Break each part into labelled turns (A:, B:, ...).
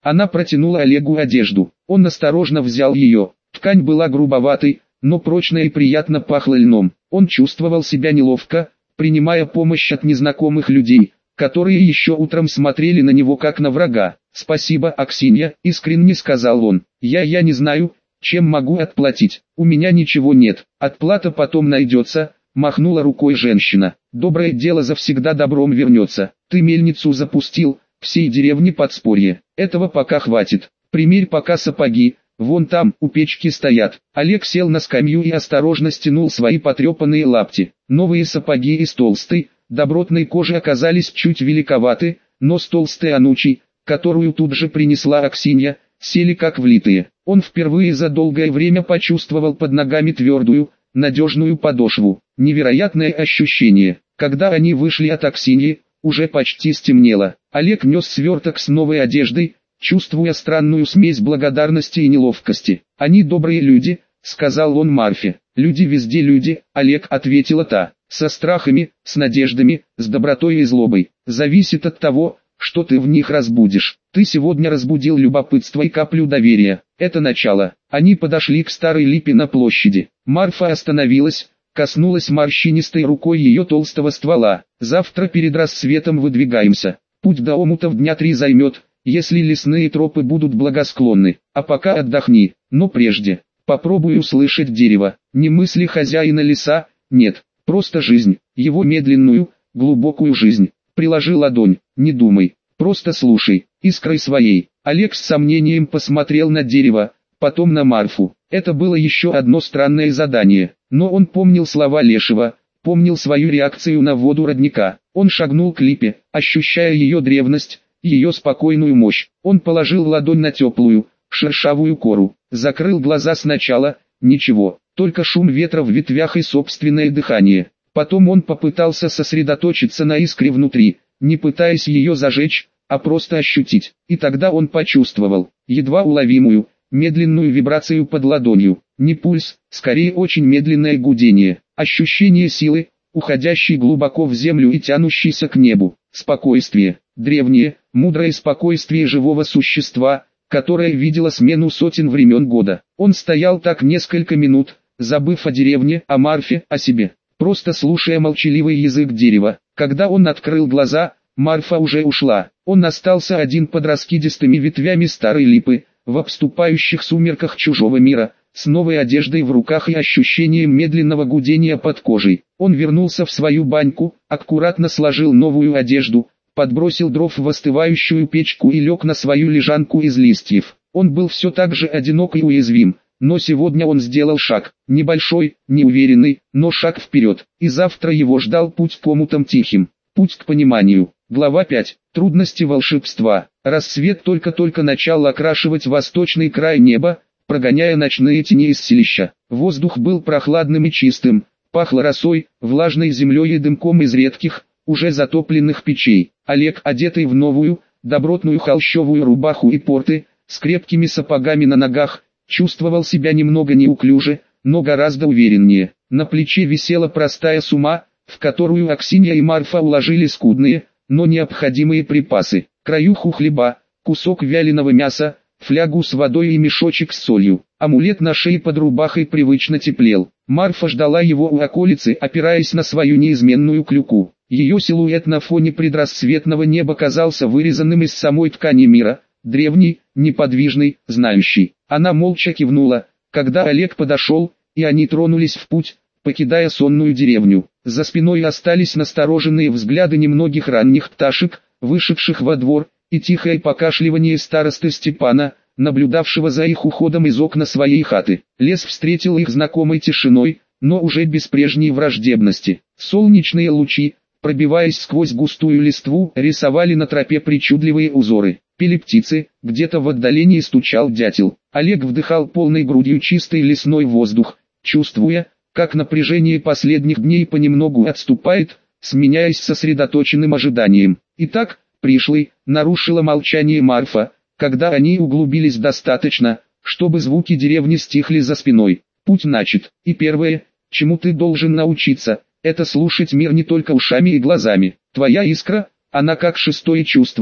A: Она протянула Олегу одежду. Он осторожно взял ее. Ткань была грубоватой, но прочная и приятно пахла льном. Он чувствовал себя неловко, принимая помощь от незнакомых людей, которые еще утром смотрели на него как на врага. «Спасибо, Аксинья», — искренне сказал он. «Я не знаю, чем могу отплатить. У меня ничего нет. Отплата потом найдется», — махнула рукой женщина. «Доброе дело завсегда добром вернется. Ты мельницу запустил, всей деревне подспорье. Этого пока хватит. Примерь пока сапоги. Вон там, у печки стоят». Олег сел на скамью и осторожно стянул свои потрепанные лапти. Новые сапоги из толстой, добротной кожи оказались чуть великоваты, но с толстой анучей, которую тут же принесла Аксинья, сели как влитые. Он впервые за долгое время почувствовал под ногами твердую, надежную подошву. Невероятное ощущение. Когда они вышли от Аксиньи, уже почти стемнело. Олег нес сверток с новой одеждой, чувствуя странную смесь благодарности и неловкости. «Они добрые люди», — сказал он Марфе. «Люди везде люди», — Олег ответила та. «Со страхами, с надеждами, с добротой и злобой. Зависит от того, что ты в них разбудишь. Ты сегодня разбудил любопытство и каплю доверия. Это начало». Они подошли к старой липе на площади. Марфа остановилась, коснулась морщинистой рукой ее толстого ствола. «Завтра перед рассветом выдвигаемся. Путь до омутов дня 3 займет, если лесные тропы будут благосклонны. А пока отдохни, но прежде, попробуй услышать дерево. Не мысли хозяина леса, нет, просто жизнь, его медленную, глубокую жизнь. Приложи ладонь, не думай, просто слушай, искрой своей». Олег с сомнением посмотрел на дерево, потом на Марфу. Это было еще одно странное задание, но он помнил слова Лешего, помнил свою реакцию на воду родника. Он шагнул к липе, ощущая ее древность, ее спокойную мощь. Он положил ладонь на теплую, шершавую кору, закрыл глаза сначала, ничего, только шум ветра в ветвях и собственное дыхание. Потом он попытался сосредоточиться на искре внутри, не пытаясь ее зажечь, а просто ощутить. И тогда он почувствовал, едва уловимую, медленную вибрацию под ладонью. Не пульс, скорее очень медленное гудение. Ощущение силы, уходящей глубоко в землю и тянущейся к небу. Спокойствие, древнее, мудрое спокойствие живого существа, которое видело смену сотен времен года. Он стоял так несколько минут, забыв о деревне, о Марфе, о себе, просто слушая молчаливый язык дерева. Когда он открыл глаза, Марфа уже ушла. Он остался один под раскидистыми ветвями старой липы, в обступающих сумерках чужого мира, с новой одеждой в руках и ощущением медленного гудения под кожей. Он вернулся в свою баньку, аккуратно сложил новую одежду, подбросил дров в остывающую печку и лег на свою лежанку из листьев. Он был все так же одинок и уязвим, но сегодня он сделал шаг, небольшой, неуверенный, но шаг вперед, и завтра его ждал путь к омутам тихим, путь к пониманию. Глава 5. Трудности волшебства. Рассвет только-только начал окрашивать восточный край неба, прогоняя ночные тени из селища. Воздух был прохладным и чистым, пахло росой, влажной землей и дымком из редких, уже затопленных печей. Олег, одетый в новую, добротную холщовую рубаху и порты, с крепкими сапогами на ногах, чувствовал себя немного неуклюже, но гораздо увереннее. На плече висела простая сума, в которую Аксинья и Марфа уложили скудные, но необходимые припасы. Краюху хлеба, кусок вяленого мяса, флягу с водой и мешочек с солью. Амулет на шее под рубахой привычно теплел. Марфа ждала его у околицы, опираясь на свою неизменную клюку. Ее силуэт на фоне предрассветного неба казался вырезанным из самой ткани мира, древний, неподвижный, знающий. Она молча кивнула, когда Олег подошел, и они тронулись в путь, покидая сонную деревню. За спиной остались настороженные взгляды немногих ранних пташек, вышедших во двор, и тихое покашливание старосты Степана, наблюдавшего за их уходом из окна своей хаты. Лес встретил их знакомой тишиной, но уже без прежней враждебности. Солнечные лучи, пробиваясь сквозь густую листву, рисовали на тропе причудливые узоры. Пели птицы, где-то в отдалении стучал дятел. Олег вдыхал полной грудью чистый лесной воздух, чувствуя, как напряжение последних дней понемногу отступает, сменяясь сосредоточенным ожиданием. «Итак, пришлый», — нарушила молчание Марфа, когда они углубились достаточно, чтобы звуки деревни стихли за спиной. «Путь начат, и первое, чему ты должен научиться, это слушать мир не только ушами и глазами. Твоя искра, она как шестое чувство,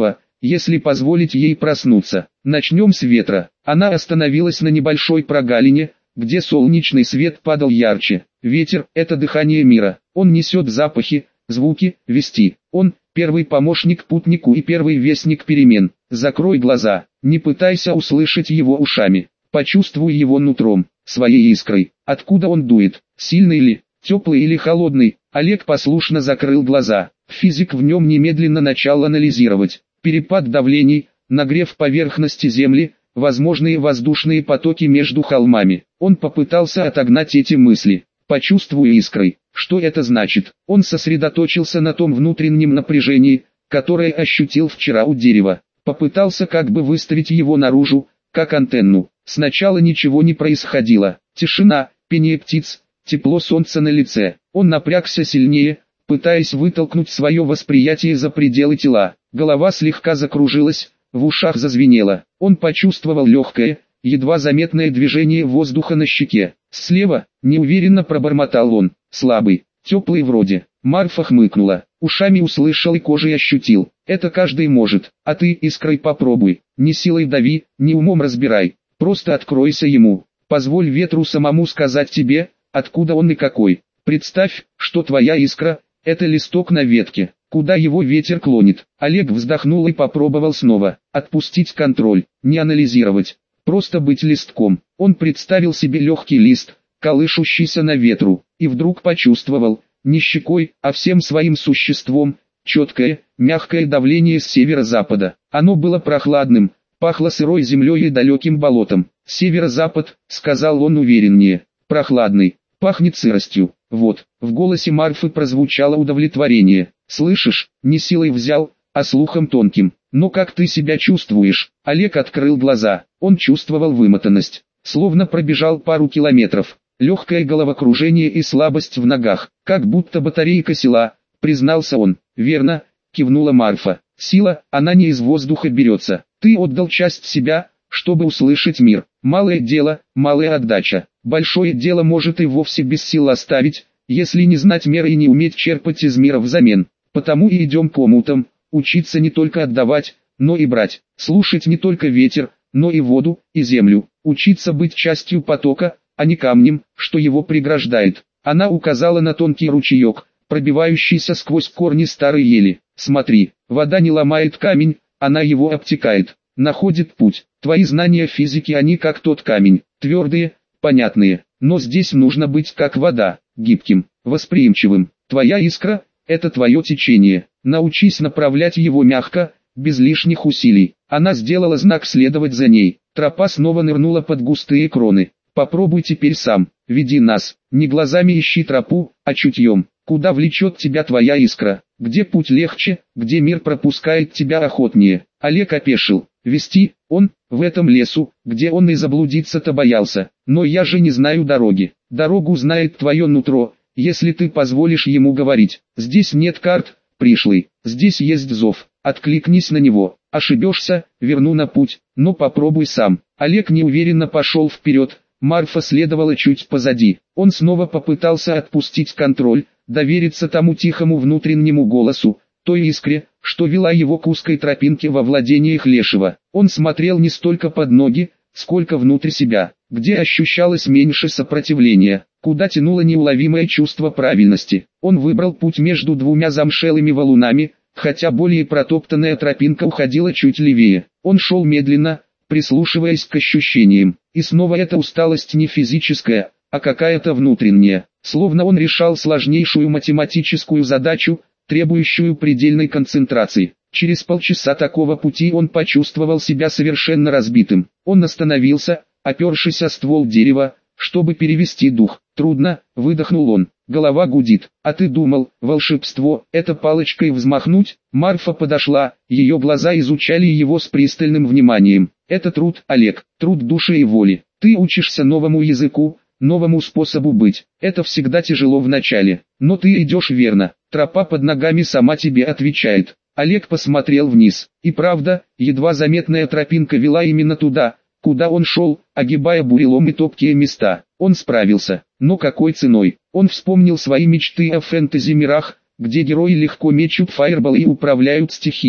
A: если позволить ей проснуться. Начнем с ветра. Она остановилась на небольшой прогалине, где солнечный свет падал ярче. Ветер – это дыхание мира. Он несет запахи, звуки, вести. Он – первый помощник путнику и первый вестник перемен. Закрой глаза, не пытайся услышать его ушами. Почувствуй его нутром, своей искрой. Откуда он дует, сильный ли, теплый или холодный? Олег послушно закрыл глаза. Физик в нем немедленно начал анализировать. Перепад давлений, нагрев поверхности Земли, возможные воздушные потоки между холмами. Он попытался отогнать эти мысли. Почувствуй искрой. Что это значит? Он сосредоточился на том внутреннем напряжении, которое ощутил вчера у дерева. Попытался как бы выставить его наружу, как антенну. Сначала ничего не происходило. Тишина, пение птиц, тепло солнца на лице. Он напрягся сильнее, пытаясь вытолкнуть свое восприятие за пределы тела. Голова слегка закружилась, в ушах зазвенело. Он почувствовал легкое, едва заметное движение воздуха на щеке. Слева, неуверенно пробормотал он, слабый, теплый вроде. Марфа хмыкнула, ушами услышал и кожей ощутил. Это каждый может, а ты искрой попробуй. Не силой дави, не умом разбирай. Просто откройся ему. Позволь ветру самому сказать тебе, откуда он и какой. Представь, что твоя искра – это листок на ветке, куда его ветер клонит. Олег вздохнул и попробовал снова. Отпустить контроль, не анализировать. Просто быть листком. Он представил себе легкий лист, колышущийся на ветру, и вдруг почувствовал, не щекой, а всем своим существом, четкое, мягкое давление с северо-запада. Оно было прохладным, пахло сырой землей и далеким болотом. «Северо-запад», — сказал он увереннее, — «прохладный, пахнет сыростью». Вот, в голосе Марфы прозвучало удовлетворение. «Слышишь, не силой взял, а слухом тонким. Но как ты себя чувствуешь?» Олег открыл глаза. Он чувствовал вымотанность, словно пробежал пару километров. Легкое головокружение и слабость в ногах, как будто батарейка села, признался он. «Верно», — кивнула Марфа. «Сила, она не из воздуха берется. Ты отдал часть себя, чтобы услышать мир. Малое дело, малая отдача. Большое дело может и вовсе без сил оставить, если не знать меры и не уметь черпать из мира взамен. Потому и идем по омутам, учиться не только отдавать, но и брать, слушать не только ветер, но и воду, и землю, учиться быть частью потока, а не камнем, что его преграждает». Она указала на тонкий ручеек, пробивающийся сквозь корни старой ели. «Смотри, вода не ломает камень, она его обтекает, находит путь. Твои знания физики они как тот камень, твердые, понятные, но здесь нужно быть как вода, гибким, восприимчивым. Твоя искра – это твое течение, научись направлять его мягко, без лишних усилий». Она сделала знак следовать за ней, тропа снова нырнула под густые кроны. «Попробуй теперь сам, веди нас, не глазами ищи тропу, а чутьем. Куда влечет тебя твоя искра, где путь легче, где мир пропускает тебя охотнее». Олег опешил. Вести, он, в этом лесу, где он и заблудиться-то боялся. «Но я же не знаю дороги». «Дорогу знает твое нутро, если ты позволишь ему говорить. Здесь нет карт, пришлый, здесь есть зов, откликнись на него. Ошибешься, верну на путь, но попробуй сам». Олег неуверенно пошел вперед, Марфа следовала чуть позади. Он снова попытался отпустить контроль, довериться тому тихому внутреннему голосу, той искре, что вела его к узкой тропинке во владениях Лешего. Он смотрел не столько под ноги, сколько внутрь себя, где ощущалось меньше сопротивления, куда тянуло неуловимое чувство правильности. Он выбрал путь между двумя замшелыми валунами, хотя более протоптанная тропинка уходила чуть левее. Он шел медленно, прислушиваясь к ощущениям, и снова эта усталость не физическая, а какая-то внутренняя, словно он решал сложнейшую математическую задачу, требующую предельной концентрации. Через полчаса такого пути он почувствовал себя совершенно разбитым. Он остановился, опершись о ствол дерева, чтобы перевести дух. «Трудно», — выдохнул он, — «голова гудит». «А ты думал, волшебство — это палочкой взмахнуть?» Марфа подошла, ее глаза изучали его с пристальным вниманием. «Это труд, Олег, труд души и воли. Ты учишься новому языку, новому способу быть. Это всегда тяжело в начале, но ты идешь верно. Тропа под ногами сама тебе отвечает». Олег посмотрел вниз, и правда, едва заметная тропинка вела именно туда, куда он шел, огибая бурелом и топкие места. Он справился, но какой ценой? Он вспомнил свои мечты о фэнтези-мирах, где герои легко мечут фаербол и управляют стихиями.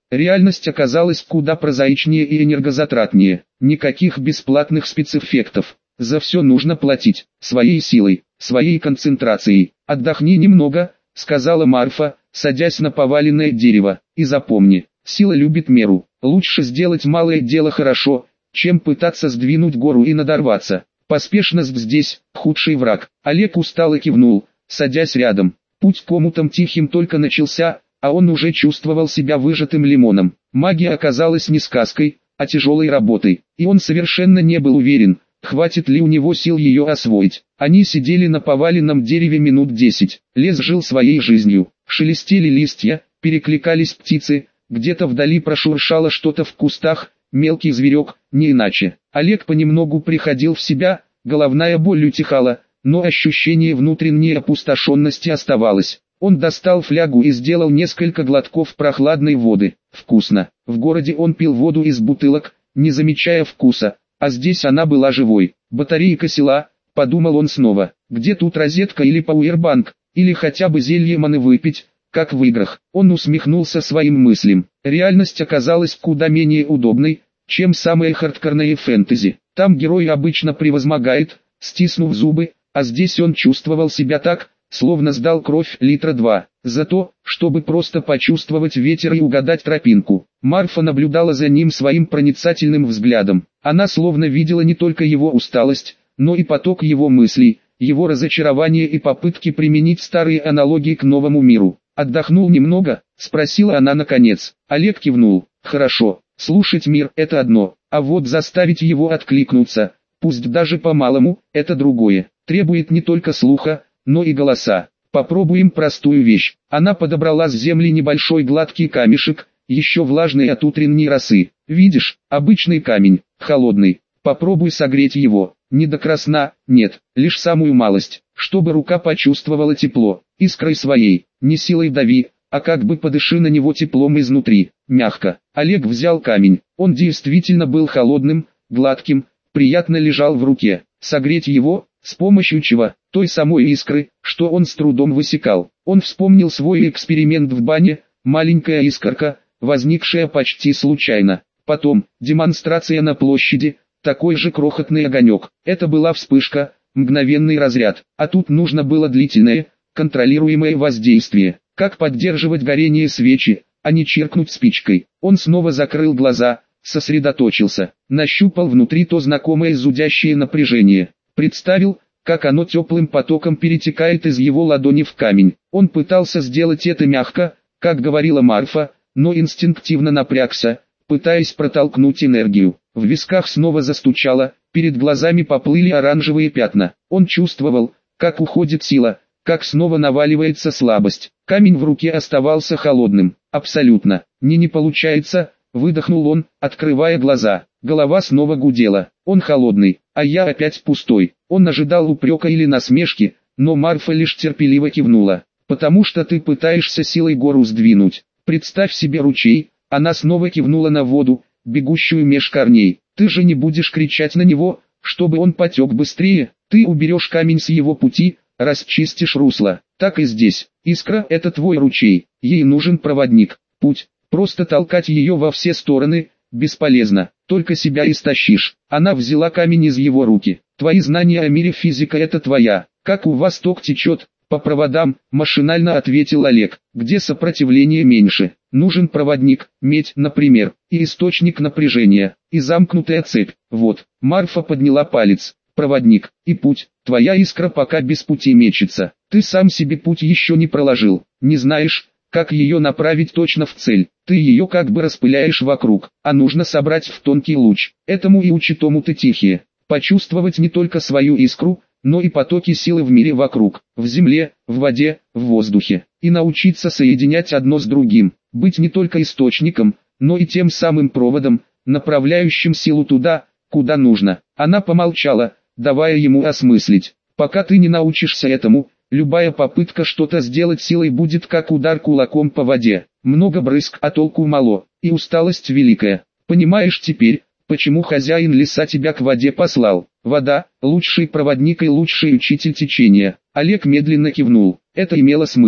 A: Реальность оказалась куда прозаичнее и энергозатратнее. Никаких бесплатных спецэффектов. За все нужно платить. Своей силой, своей концентрацией. «Отдохни немного», — сказала Марфа, садясь на поваленное дерево. «И запомни, сила любит меру. Лучше сделать малое дело хорошо, чем пытаться сдвинуть гору и надорваться. Поспешность здесь — худший враг». Олег устало кивнул, садясь рядом. Путь к омутам тихим только начался, а он уже чувствовал себя выжатым лимоном. Магия оказалась не сказкой, а тяжелой работой, и он совершенно не был уверен, хватит ли у него сил ее освоить. Они сидели на поваленном дереве минут 10. Лес жил своей жизнью. Шелестели листья, перекликались птицы, где-то вдали прошуршало что-то в кустах, мелкий зверек, не иначе. Олег понемногу приходил в себя, головная боль утихала, но ощущение внутренней опустошенности оставалось. Он достал флягу и сделал несколько глотков прохладной воды. Вкусно. В городе он пил воду из бутылок, не замечая вкуса, а здесь она была живой. Батарейка села, подумал он снова. Где тут розетка или пауэрбанк, или хотя бы зелье маны выпить, как в играх. Он усмехнулся своим мыслям. Реальность оказалась куда менее удобной, чем самые хардкорные фэнтези. Там герой обычно превозмогает, стиснув зубы, а здесь он чувствовал себя так, словно сдал кровь литра 2, за то, чтобы просто почувствовать ветер и угадать тропинку. Марфа наблюдала за ним своим проницательным взглядом. Она словно видела не только его усталость, но и поток его мыслей, его разочарование и попытки применить старые аналогии к новому миру. «Отдохнул немного?» – спросила она наконец. Олег кивнул. «Хорошо, слушать мир – это одно, а вот заставить его откликнуться, пусть даже по-малому, это другое. Требует не только слуха, но и голоса. Попробуем простую вещь». Она подобрала с земли небольшой гладкий камешек, еще влажный от утренней росы. «Видишь, обычный камень, холодный. Попробуй согреть его. Не до красна, нет, лишь самую малость, чтобы рука почувствовала тепло, искрой своей. Не силой дави, а как бы подыши на него теплом изнутри, мягко». Олег взял камень. Он действительно был холодным, гладким, приятно лежал в руке. Согреть его, с помощью чего? Той самой искры, что он с трудом высекал. Он вспомнил свой эксперимент в бане, маленькая искорка, возникшая почти случайно. Потом, демонстрация на площади, такой же крохотный огонек. Это была вспышка, мгновенный разряд, а тут нужно было длительное, контролируемое воздействие. Как поддерживать горение свечи, а не чиркнуть спичкой. Он снова закрыл глаза, сосредоточился, нащупал внутри то знакомое зудящее напряжение. Представил, как оно теплым потоком перетекает из его ладони в камень. Он пытался сделать это мягко, как говорила Марфа, но инстинктивно напрягся, пытаясь протолкнуть энергию. В висках снова застучало, перед глазами поплыли оранжевые пятна. Он чувствовал, как уходит сила, как снова наваливается слабость. Камень в руке оставался холодным. Абсолютно. Не получается, выдохнул он, открывая глаза. Голова снова гудела. Он холодный, а я опять пустой. Он ожидал упрека или насмешки, но Марфа лишь терпеливо кивнула. «Потому что ты пытаешься силой гору сдвинуть. Представь себе ручей». Она снова кивнула на воду, бегущую меж корней. «Ты же не будешь кричать на него, чтобы он потек быстрее. Ты уберешь камень с его пути, расчистишь русло. Так и здесь. Искра – это твой ручей. Ей нужен проводник. Путь. Просто толкать ее во все стороны – бесполезно. Только себя истощишь». Она взяла камень из его руки. «Твои знания о мире физика – это твоя. Как у вас ток течет?» «По проводам», – машинально ответил Олег. «Где сопротивление меньше? Нужен проводник, медь, например, и источник напряжения, и замкнутая цепь. Вот». Марфа подняла палец. «Проводник, и путь. Твоя искра пока без пути мечется. Ты сам себе путь еще не проложил. Не знаешь, как ее направить точно в цель. Ты ее как бы распыляешь вокруг, а нужно собрать в тонкий луч. Этому и учит омуты тихие. Почувствовать не только свою искру, но и потоки силы в мире вокруг, в земле, в воде, в воздухе, и научиться соединять одно с другим, быть не только источником, но и тем самым проводом, направляющим силу туда, куда нужно». Она помолчала, давая ему осмыслить. «Пока ты не научишься этому, любая попытка что-то сделать силой будет как удар кулаком по воде. Много брызг, а толку мало, и усталость великая. Понимаешь теперь, почему хозяин леса тебя к воде послал? Вода – лучший проводник и лучший учитель течения». Олег медленно кивнул. Это имело смысл.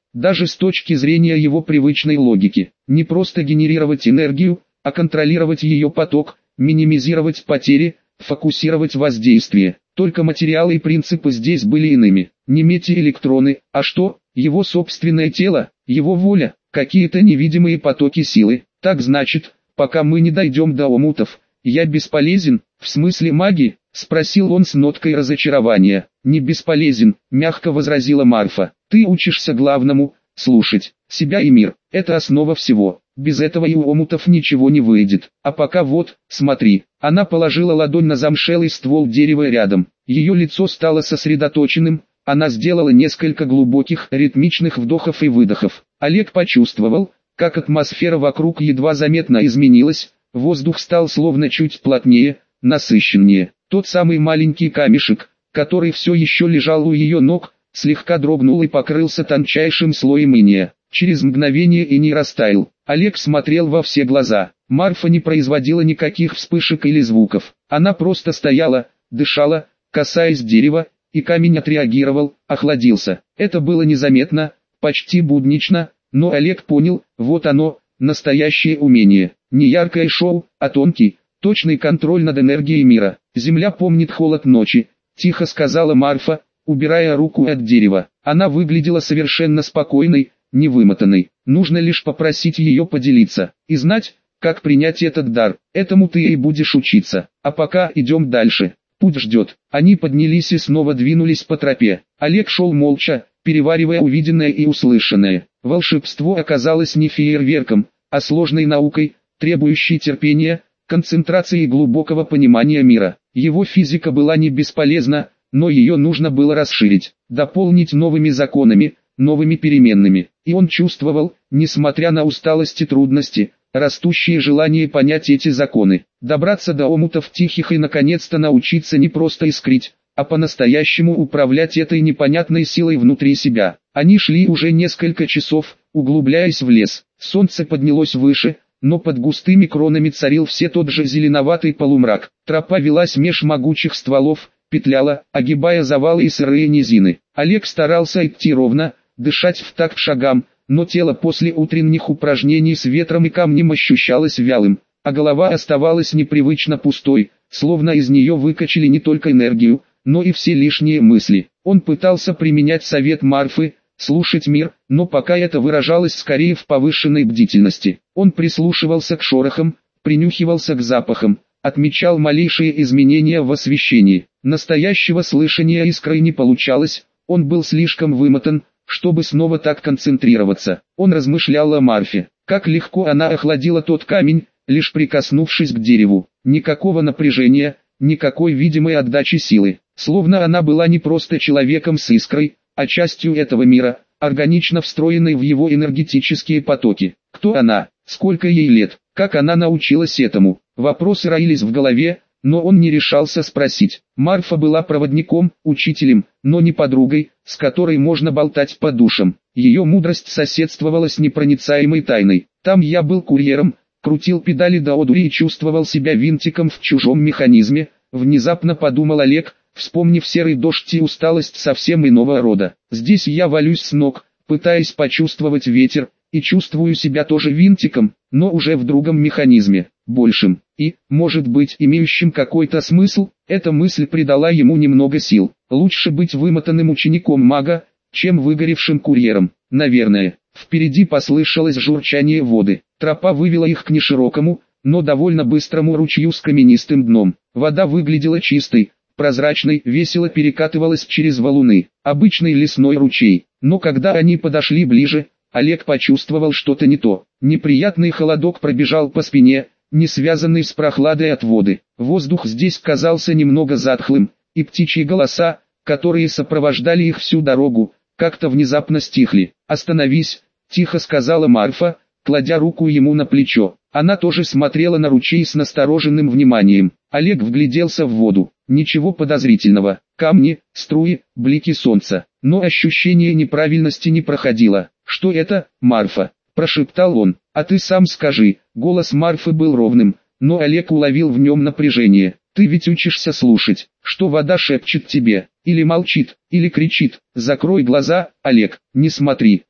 A: даже с точки зрения его привычной логики. Не просто генерировать энергию, а контролировать ее поток, минимизировать потери, фокусировать воздействие. Только материалы и принципы здесь были иными. Не метеоэлектроны, а что? Его собственное тело, его воля, какие-то невидимые потоки силы. Так значит, пока мы не дойдем до омутов, я бесполезен, в смысле магии? Спросил он с ноткой разочарования. Не бесполезен, мягко возразила Марфа. Ты учишься главному, слушать себя и мир. Это основа всего. Без этого и у омутов ничего не выйдет. А пока вот, смотри. Она положила ладонь на замшелый ствол дерева рядом. Ее лицо стало сосредоточенным. Она сделала несколько глубоких, ритмичных вдохов и выдохов. Олег почувствовал, как атмосфера вокруг едва заметно изменилась. Воздух стал словно чуть плотнее, насыщеннее. Тот самый маленький камешек, который все еще лежал у ее ног, слегка дрогнул и покрылся тончайшим слоем инея. Через мгновение иней растаял. Олег смотрел во все глаза. Марфа не производила никаких вспышек или звуков. Она просто стояла, дышала, касаясь дерева, и камень отреагировал, охладился. Это было незаметно, почти буднично, но Олег понял, вот оно, настоящее умение. Не яркое шоу, а тонкий, точный контроль над энергией мира. «Земля помнит холод ночи», — тихо сказала Марфа, убирая руку от дерева. Она выглядела совершенно спокойной, невымотанной. Нужно лишь попросить ее поделиться и знать, как принять этот дар. Этому ты и будешь учиться. А пока идем дальше. Путь ждет. Они поднялись и снова двинулись по тропе. Олег шел молча, переваривая увиденное и услышанное. Волшебство оказалось не фейерверком, а сложной наукой, требующей терпения, концентрации и глубокого понимания мира. Его физика была не бесполезна, но ее нужно было расширить, дополнить новыми законами, новыми переменными. И он чувствовал, несмотря на усталость и трудности, растущее желание понять эти законы, добраться до омутов тихих и наконец-то научиться не просто искрить, а по-настоящему управлять этой непонятной силой внутри себя. Они шли уже несколько часов, углубляясь в лес. Солнце поднялось выше, но под густыми кронами царил все тот же зеленоватый полумрак. Тропа велась меж могучих стволов, петляла, огибая завалы и сырые низины. Олег старался идти ровно, дышать в такт шагам, но тело после утренних упражнений с ветром и камнем ощущалось вялым, а голова оставалась непривычно пустой, словно из нее выкачали не только энергию, но и все лишние мысли. Он пытался применять совет Марфы, слушать мир, но пока это выражалось скорее в повышенной бдительности. Он прислушивался к шорохам, принюхивался к запахам, отмечал малейшие изменения в освещении. Настоящего слышания искрой не получалось, он был слишком вымотан, чтобы снова так концентрироваться. Он размышлял о Марфе, как легко она охладила тот камень, лишь прикоснувшись к дереву. Никакого напряжения, никакой видимой отдачи силы. Словно она была не просто человеком с искрой, а частью этого мира, органично встроенной в его энергетические потоки. Кто она? Сколько ей лет? Как она научилась этому? Вопросы роились в голове, но он не решался спросить. Марфа была проводником, учителем, но не подругой, с которой можно болтать по душам. Ее мудрость соседствовала с непроницаемой тайной. Там я был курьером, крутил педали до одури и чувствовал себя винтиком в чужом механизме, внезапно подумал Олег, вспомнив серый дождь и усталость совсем иного рода. Здесь я валюсь с ног, пытаясь почувствовать ветер, и чувствую себя тоже винтиком, но уже в другом механизме, большим, и, может быть, имеющим какой-то смысл. Эта мысль придала ему немного сил. Лучше быть вымотанным учеником мага, чем выгоревшим курьером, наверное. Впереди послышалось журчание воды. Тропа вывела их к неширокому, но довольно быстрому ручью с каменистым дном. Вода выглядела чистой, прозрачной, весело перекатывалась через валуны. Обычный лесной ручей. Но когда они подошли ближе, Олег почувствовал что-то не то. Неприятный холодок пробежал по спине, не связанный с прохладой от воды. Воздух здесь казался немного затхлым, и птичьи голоса, которые сопровождали их всю дорогу, как-то внезапно стихли. «Остановись», — тихо сказала Марфа, кладя руку ему на плечо. Она тоже смотрела на ручей с настороженным вниманием. Олег вгляделся в воду. Ничего подозрительного. Камни, струи, блики солнца. Но ощущение неправильности не проходило. «Что это, Марфа?» – прошептал он. «А ты сам скажи». Голос Марфы был ровным, но Олег уловил в нем напряжение. «Ты ведь учишься слушать, что вода шепчет тебе, или молчит, или кричит. Закрой глаза, Олег, не смотри,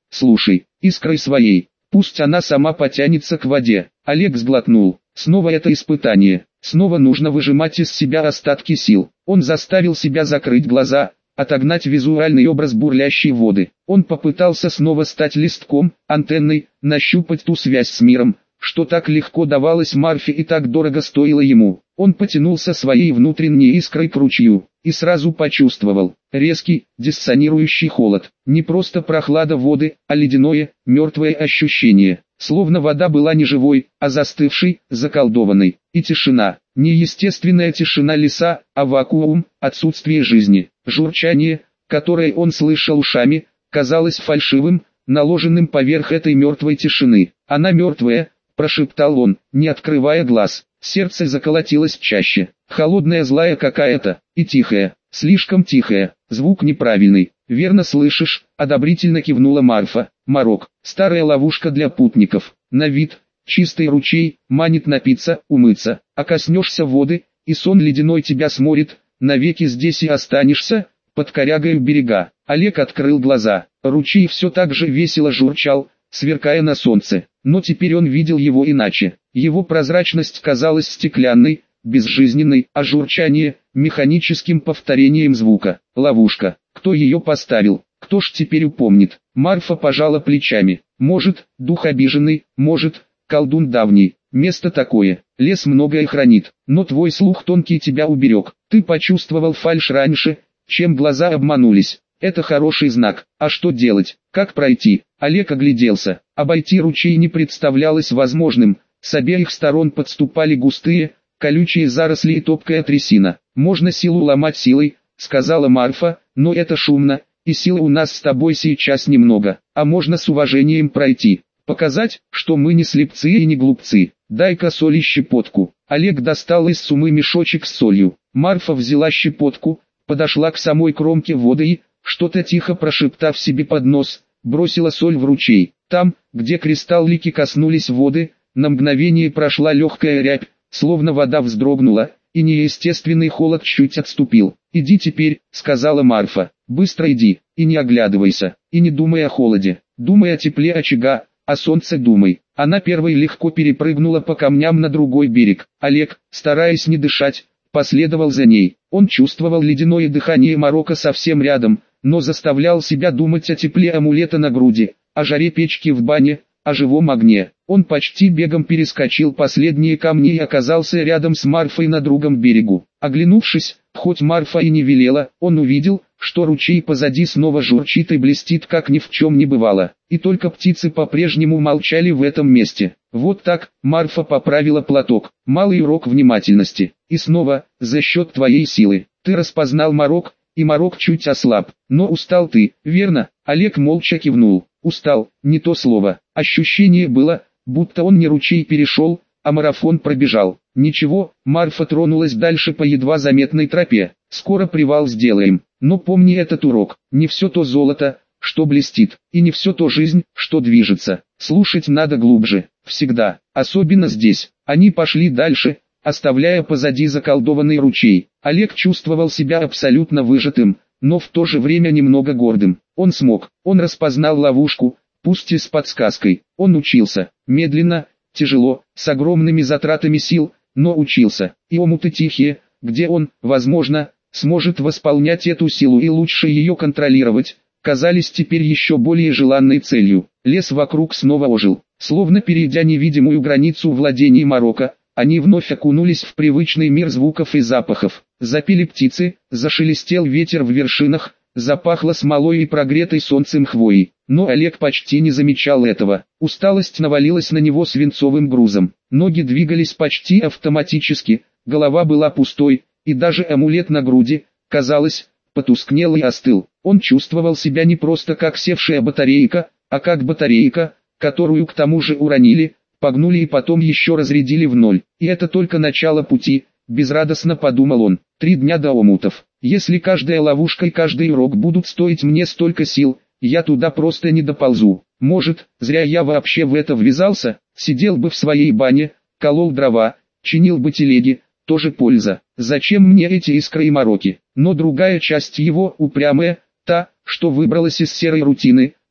A: слушай, искрой своей, пусть она сама потянется к воде. Олег сглотнул. Снова это испытание. Снова нужно выжимать из себя остатки сил. Он заставил себя закрыть глаза, отогнать визуальный образ бурлящей воды. Он попытался снова стать листком, антенной, нащупать ту связь с миром, что так легко давалось Марфе и так дорого стоило ему. Он потянулся своей внутренней искрой к ручью, и сразу почувствовал резкий, диссонирующий холод. Не просто прохлада воды, а ледяное, мертвое ощущение. Словно вода была не живой, а застывшей, заколдованной. И тишина. Не естественная тишина леса, а вакуум, отсутствие жизни. Журчание, которое он слышал ушами, казалось фальшивым, наложенным поверх этой мертвой тишины. «Она мертвая», – прошептал он, не открывая глаз. Сердце заколотилось чаще. Холодная, злая какая-то, и тихая, слишком тихая, звук неправильный. «Верно слышишь», – одобрительно кивнула Марфа. «Морок, старая ловушка для путников. На вид, чистый ручей, манит напиться, умыться. А коснешься воды, и сон ледяной тебя сморит, навеки здесь и останешься, под корягою берега». Олег открыл глаза. Ручей все так же весело журчал, сверкая на солнце. Но теперь он видел его иначе. Его прозрачность казалась стеклянной, безжизненной, а журчание – механическим повторением звука. Ловушка. Кто ее поставил? Кто ж теперь упомнит? Марфа пожала плечами. Может, дух обиженный, может, колдун давний. Место такое. Лес многое хранит. Но твой слух тонкий тебя уберег. Ты почувствовал фальшь раньше, чем глаза обманулись. Это хороший знак. А что делать? Как пройти? Олег огляделся. Обойти ручей не представлялось возможным. С обеих сторон подступали густые, колючие заросли и топкая трясина. «Можно силу ломать силой», — сказала Марфа, — «но это шумно, и силы у нас с тобой сейчас немного. А можно с уважением пройти, показать, что мы не слепцы и не глупцы. Дай-ка соль и щепотку». Олег достал из сумы мешочек с солью. Марфа взяла щепотку, подошла к самой кромке воды и, что-то тихо прошептав себе под нос, бросила соль в ручей. Там, где кристаллики коснулись воды, на мгновение прошла легкая рябь, словно вода вздрогнула, и неестественный холод чуть отступил. «Иди теперь», — сказала Марфа, — «быстро иди, и не оглядывайся, и не думай о холоде, думай о тепле очага, о солнце думай». Она первой легко перепрыгнула по камням на другой берег. Олег, стараясь не дышать, последовал за ней. Он чувствовал ледяное дыхание Марокко совсем рядом, но заставлял себя думать о тепле амулета на груди, о жаре печки в бане, о живом огне. Он почти бегом перескочил последние камни и оказался рядом с Марфой на другом берегу. Оглянувшись, хоть Марфа и не велела, он увидел, что ручей позади снова журчит и блестит, как ни в чем не бывало. И только птицы по-прежнему молчали в этом месте. «Вот так», — Марфа поправила платок, — «малый урок внимательности. И снова, за счет твоей силы, ты распознал морок, и морок чуть ослаб. Но устал ты, верно?» Олег молча кивнул. Устал, не то слово. Ощущение было, будто он не ручей перешел, а марафон пробежал. «Ничего», — Марфа тронулась дальше по едва заметной тропе. «Скоро привал сделаем. Но помни этот урок. Не все то золото, что блестит, и не все то жизнь, что движется. Слушать надо глубже. Всегда. Особенно здесь». Они пошли дальше, оставляя позади заколдованный ручей. Олег чувствовал себя абсолютно выжатым, но в то же время немного гордым. Он смог. Он распознал ловушку, пусть и с подсказкой. Он учился. Медленно, тяжело, с огромными затратами сил, но учился. И омуты тихие, где он, возможно, сможет восполнять эту силу и лучше ее контролировать, казались теперь еще более желанной целью. Лес вокруг снова ожил. Словно перейдя невидимую границу владений Марокко, они вновь окунулись в привычный мир звуков и запахов. Запели птицы, зашелестел ветер в вершинах, запахло смолой и прогретой солнцем хвоей. Но Олег почти не замечал этого. Усталость навалилась на него свинцовым грузом. Ноги двигались почти автоматически, голова была пустой, и даже амулет на груди, казалось, потускнел и остыл. Он чувствовал себя не просто как севшая батарейка, а как батарейка, которую к тому же уронили, погнули и потом еще разрядили в ноль. И это только начало пути, безрадостно подумал он. 3 дня до омутов. Если каждая ловушка и каждый урок будут стоить мне столько сил, я туда просто не доползу. Может, зря я вообще в это ввязался, сидел бы в своей бане, колол дрова, чинил бы телеги, тоже польза. Зачем мне эти искры и мороки? Но другая часть его, упрямая, та, что выбралась из серой рутины,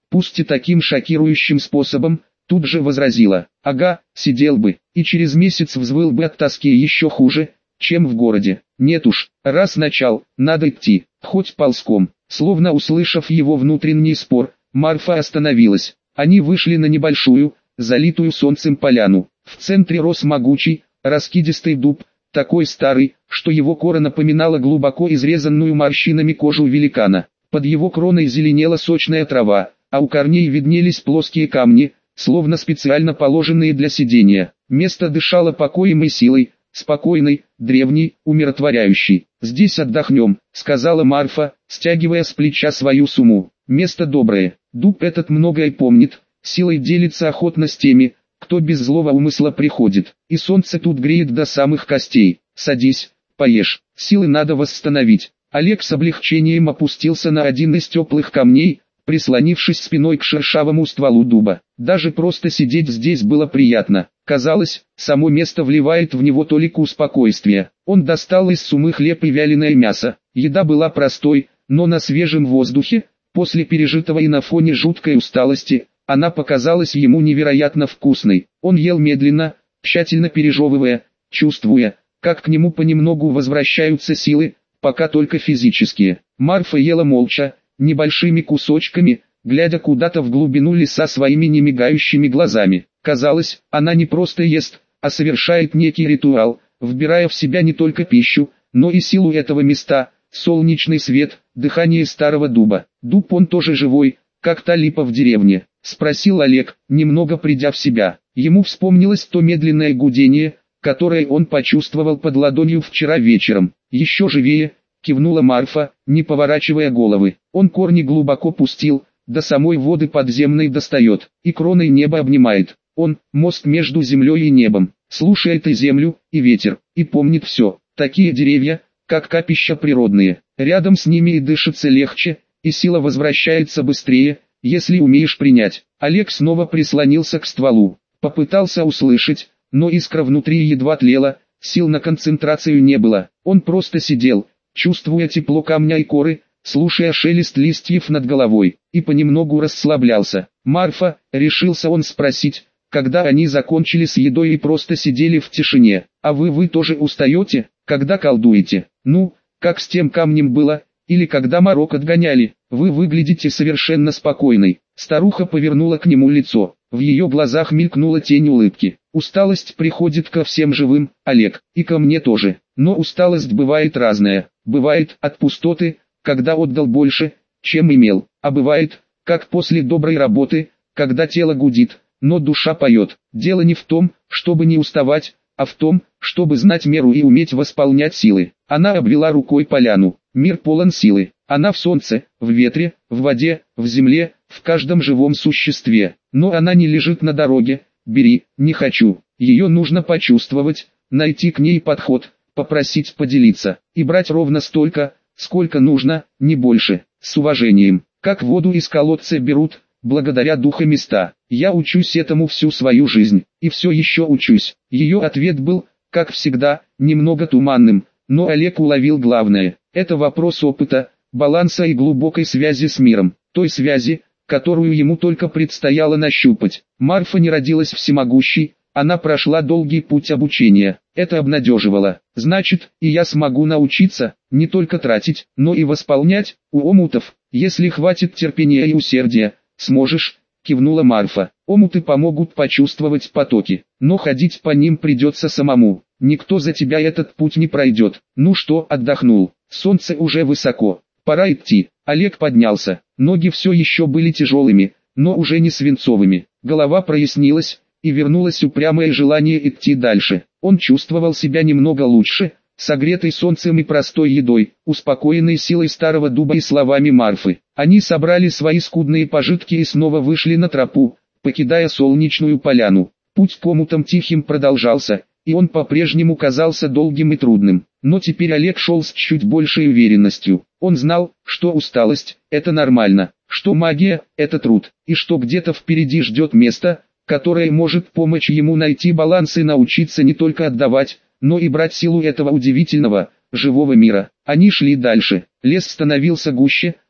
A: пусть и таким шокирующим способом, тут же возразила: «Ага, сидел бы, и через месяц взвыл бы от тоски еще хуже, чем в городе. Нет уж, раз начал, надо идти, хоть ползком». Словно услышав его внутренний спор, Марфа остановилась. Они вышли на небольшую, залитую солнцем поляну. В центре рос могучий, раскидистый дуб, такой старый, что его кора напоминала глубоко изрезанную морщинами кожу великана. Под его кроной зеленела сочная трава, а у корней виднелись плоские камни, словно специально положенные для сидения. Место дышало покоем и силой, спокойной, древней, умиротворяющей. «Здесь отдохнем», — сказала Марфа, стягивая с плеча свою сумму. «Место доброе, дуб этот многое помнит, силой делится охотно с теми, кто без злого умысла приходит, и солнце тут греет до самых костей. Садись, поешь, силы надо восстановить». Олег с облегчением опустился на один из теплых камней, прислонившись спиной к шершавому стволу дуба. Даже просто сидеть здесь было приятно. Казалось, само место вливает в него толику спокойствия. Он достал из суммы хлеб и вяленое мясо. Еда была простой, но на свежем воздухе, после пережитого и на фоне жуткой усталости, она показалась ему невероятно вкусной. Он ел медленно, тщательно пережевывая, чувствуя, как к нему понемногу возвращаются силы, пока только физические. Марфа ела молча, небольшими кусочками, глядя куда-то в глубину леса своими немигающими глазами. Казалось, она не просто ест, а совершает некий ритуал, вбирая в себя не только пищу, но и силу этого места, солнечный свет, дыхание старого дуба. «Дуб он тоже живой, как та липа в деревне?» — спросил Олег, немного придя в себя. Ему вспомнилось то медленное гудение, которое он почувствовал под ладонью вчера вечером. «Еще живее», — кивнула Марфа, не поворачивая головы. «Он корни глубоко пустил, до самой воды подземной достает, и кроной небо обнимает. Он — мост между землей и небом, слушает и землю, и ветер, и помнит все. Такие деревья, как капища природные, рядом с ними и дышится легче, и сила возвращается быстрее, если умеешь принять». Олег снова прислонился к стволу, попытался услышать, но искра внутри едва тлела, сил на концентрацию не было. Он просто сидел, чувствуя тепло камня и коры, слушая шелест листьев над головой, и понемногу расслаблялся. «Марфа», — решился он спросить, когда они закончили с едой и просто сидели в тишине, «а вы тоже устаете, когда колдуете? Ну, как с тем камнем было, или когда морок отгоняли? Вы выглядите совершенно спокойной». Старуха повернула к нему лицо, в ее глазах мелькнула тень улыбки. «Усталость приходит ко всем живым, Олег, и ко мне тоже, но усталость бывает разная. Бывает от пустоты, когда отдал больше, чем имел, а бывает, как после доброй работы, когда тело гудит, но душа поет. Дело не в том, чтобы не уставать, а в том, чтобы знать меру и уметь восполнять силы». Она обвела рукой поляну. Мир полон силы. Она в солнце, в ветре, в воде, в земле, в каждом живом существе. Но она не лежит на дороге. Бери, не хочу. Ее нужно почувствовать, найти к ней подход, попросить поделиться. И брать ровно столько, сколько нужно, не больше. С уважением, как воду из колодца берут, благодаря духа места. «Я учусь этому всю свою жизнь, и все еще учусь». Ее ответ был, как всегда, немного туманным, но Олег уловил главное. Это вопрос опыта, баланса и глубокой связи с миром. Той связи, которую ему только предстояло нащупать. Марфа не родилась всемогущей, она прошла долгий путь обучения. Это обнадеживало. «Значит, и я смогу научиться, не только тратить, но и восполнять, у омутов, если хватит терпения и усердия, сможешь», — кивнула Марфа. «Омуты помогут почувствовать потоки, но ходить по ним придется самому. Никто за тебя этот путь не пройдет». «Ну что, отдохнул? Солнце уже высоко. Пора идти». Олег поднялся. Ноги все еще были тяжелыми, но уже не свинцовыми. Голова прояснилась, и вернулось упрямое желание идти дальше. Он чувствовал себя немного лучше, согретый солнцем и простой едой, успокоенный силой старого дуба и словами Марфы. Они собрали свои скудные пожитки и снова вышли на тропу, покидая солнечную поляну. Путь к омутам тихим продолжался, и он по-прежнему казался долгим и трудным. Но теперь Олег шел с чуть большей уверенностью. Он знал, что усталость – это нормально, что магия – это труд, и что где-то впереди ждет место, которое может помочь ему найти баланс и научиться не только отдавать, но и брать силу этого удивительного, живого мира. Они шли дальше. Лес становился гуще,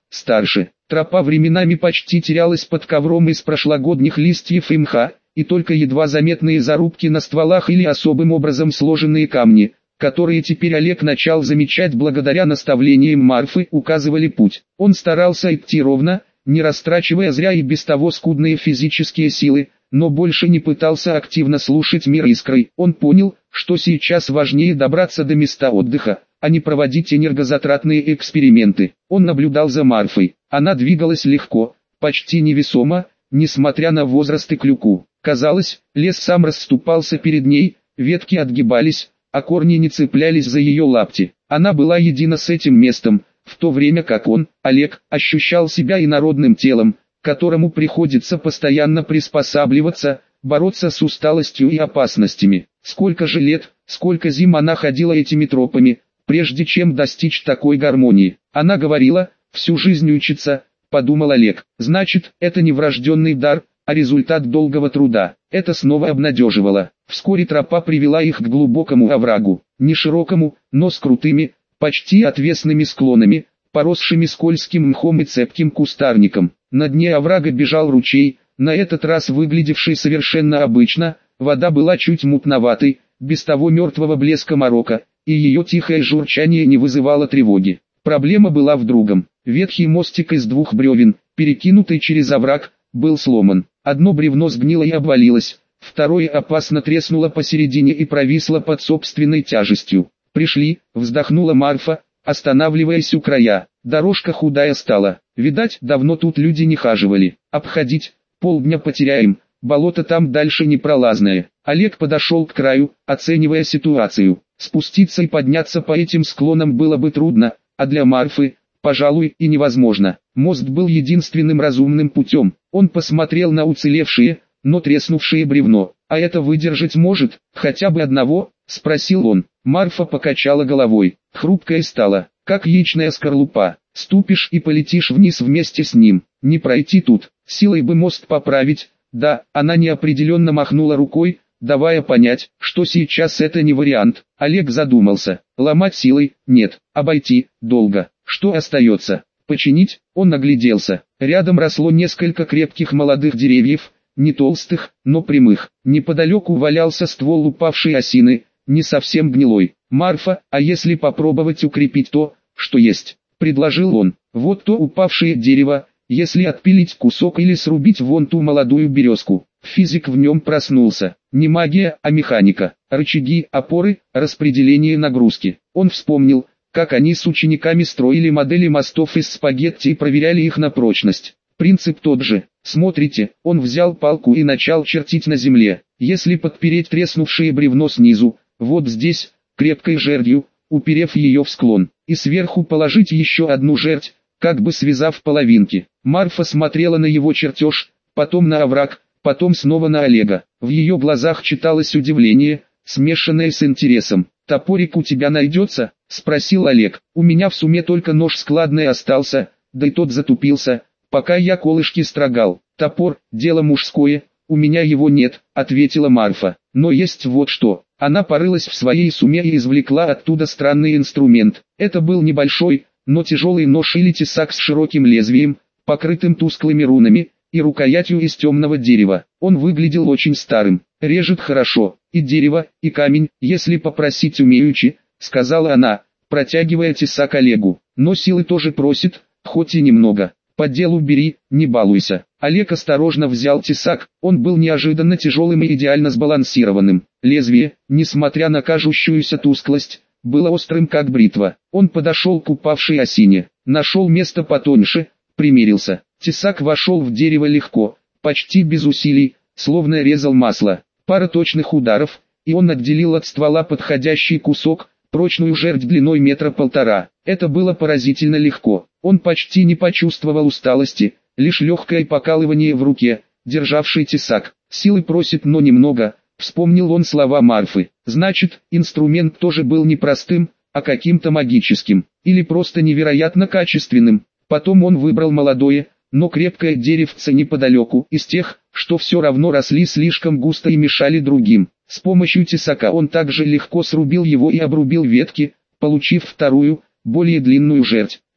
A: старше. Тропа временами почти терялась под ковром из прошлогодних листьев и мха, и только едва заметные зарубки на стволах или особым образом сложенные камни, которые теперь Олег начал замечать благодаря наставлениям Марфы, указывали путь. Он старался идти ровно, не растрачивая зря и без того скудные физические силы, но больше не пытался активно слушать мир искрой. Он понял, что сейчас важнее добраться до места отдыха, а не проводить энергозатратные эксперименты. Он наблюдал за Марфой. Она двигалась легко, почти невесомо, несмотря на возраст и клюку. Казалось, лес сам расступался перед ней, ветки отгибались, а корни не цеплялись за ее лапти. Она была едина с этим местом, в то время как он, Олег, ощущал себя инородным телом, которому приходится постоянно приспосабливаться, бороться с усталостью и опасностями. Сколько же лет, сколько зим она ходила этими тропами, прежде чем достичь такой гармонии. Она говорила, всю жизнь учится, подумал Олег. Значит, это не врожденный дар, а результат долгого труда. Это снова обнадеживало. Вскоре тропа привела их к глубокому оврагу, не широкому, но с крутыми, почти отвесными склонами, поросшими скользким мхом и цепким кустарником. На дне оврага бежал ручей, на этот раз выглядевший совершенно обычно, вода была чуть мутноватой, без того мертвого блеска морока, и ее тихое журчание не вызывало тревоги. Проблема была в другом. Ветхий мостик из 2 бревен, перекинутый через овраг, был сломан. Одно бревно сгнило и обвалилось, второе опасно треснуло посередине и провисло под собственной тяжестью. «Пришли», вздохнула Марфа, останавливаясь у края. Дорожка худая стала. Видать, давно тут люди не хаживали. Обходить, полдня потеряем, болото там дальше непролазное. Олег подошел к краю, оценивая ситуацию. Спуститься и подняться по этим склонам было бы трудно, а для Марфы, пожалуй, и невозможно. Мост был единственным разумным путем. Он посмотрел на уцелевшее, но треснувшее бревно. «А это выдержать может, хотя бы одного?» — спросил он. Марфа покачала головой. Хрупкая стала, как яичная скорлупа. Ступишь и полетишь вниз вместе с ним. Не пройти тут, силой бы мост поправить. Да, она неопределенно махнула рукой, давая понять, что сейчас это не вариант. Олег задумался. Ломать силой? Нет. Обойти? Долго. Что остается? Починить? Он огляделся. Рядом росло несколько крепких молодых деревьев, не толстых, но прямых. Неподалеку валялся ствол упавшей осины, не совсем гнилой. «Марфа, а если попробовать укрепить то, что есть?» — предложил он. «Вот то упавшее дерево, если отпилить кусок или срубить вон ту молодую березку». Физик в нем проснулся. Не магия, а механика. Рычаги, опоры, распределение нагрузки. Он вспомнил, как они с учениками строили модели мостов из спагетти и проверяли их на прочность. Принцип тот же. Смотрите, он взял палку и начал чертить на земле. Если подпереть треснувшее бревно снизу, вот здесь, крепкой жердью, уперев ее в склон, и сверху положить еще одну жердь, как бы связав половинки. Марфа смотрела на его чертеж, потом на овраг, потом снова на Олега. В ее глазах читалось удивление, смешанное с интересом. «Топорик у тебя найдется?» — спросил Олег. «У меня в сумме только нож складной остался, да и тот затупился, пока я колышки строгал. Топор — дело мужское, у меня его нет», — ответила Марфа. «Но есть вот что». Она порылась в своей сумме и извлекла оттуда странный инструмент. Это был небольшой, но тяжелый нож или тесак с широким лезвием, покрытым тусклыми рунами, и рукоятью из темного дерева. Он выглядел очень старым. «Режет хорошо, и дерево, и камень, если попросить умеючи», — сказала она, протягивая тесак Олегу. «Но силы тоже просит, хоть и немного. По делу бери, не балуйся». Олег осторожно взял тесак, он был неожиданно тяжелым и идеально сбалансированным. Лезвие, несмотря на кажущуюся тусклость, было острым как бритва. Он подошел к упавшей осине, нашел место потоньше, примерился. Тесак вошел в дерево легко, почти без усилий, словно резал масло. Пара точных ударов, и он отделил от ствола подходящий кусок, прочную жердь длиной 1,5 метра. Это было поразительно легко. Он почти не почувствовал усталости, лишь легкое покалывание в руке, державшей тесак. «Силы просит, но немного», — вспомнил он слова Марфы. Значит, инструмент тоже был не простым, а каким-то магическим, или просто невероятно качественным. Потом он выбрал молодое, но крепкое деревце неподалеку, из тех, что все равно росли слишком густо и мешали другим. С помощью тесака он также легко срубил его и обрубил ветки, получив вторую, более длинную жердь.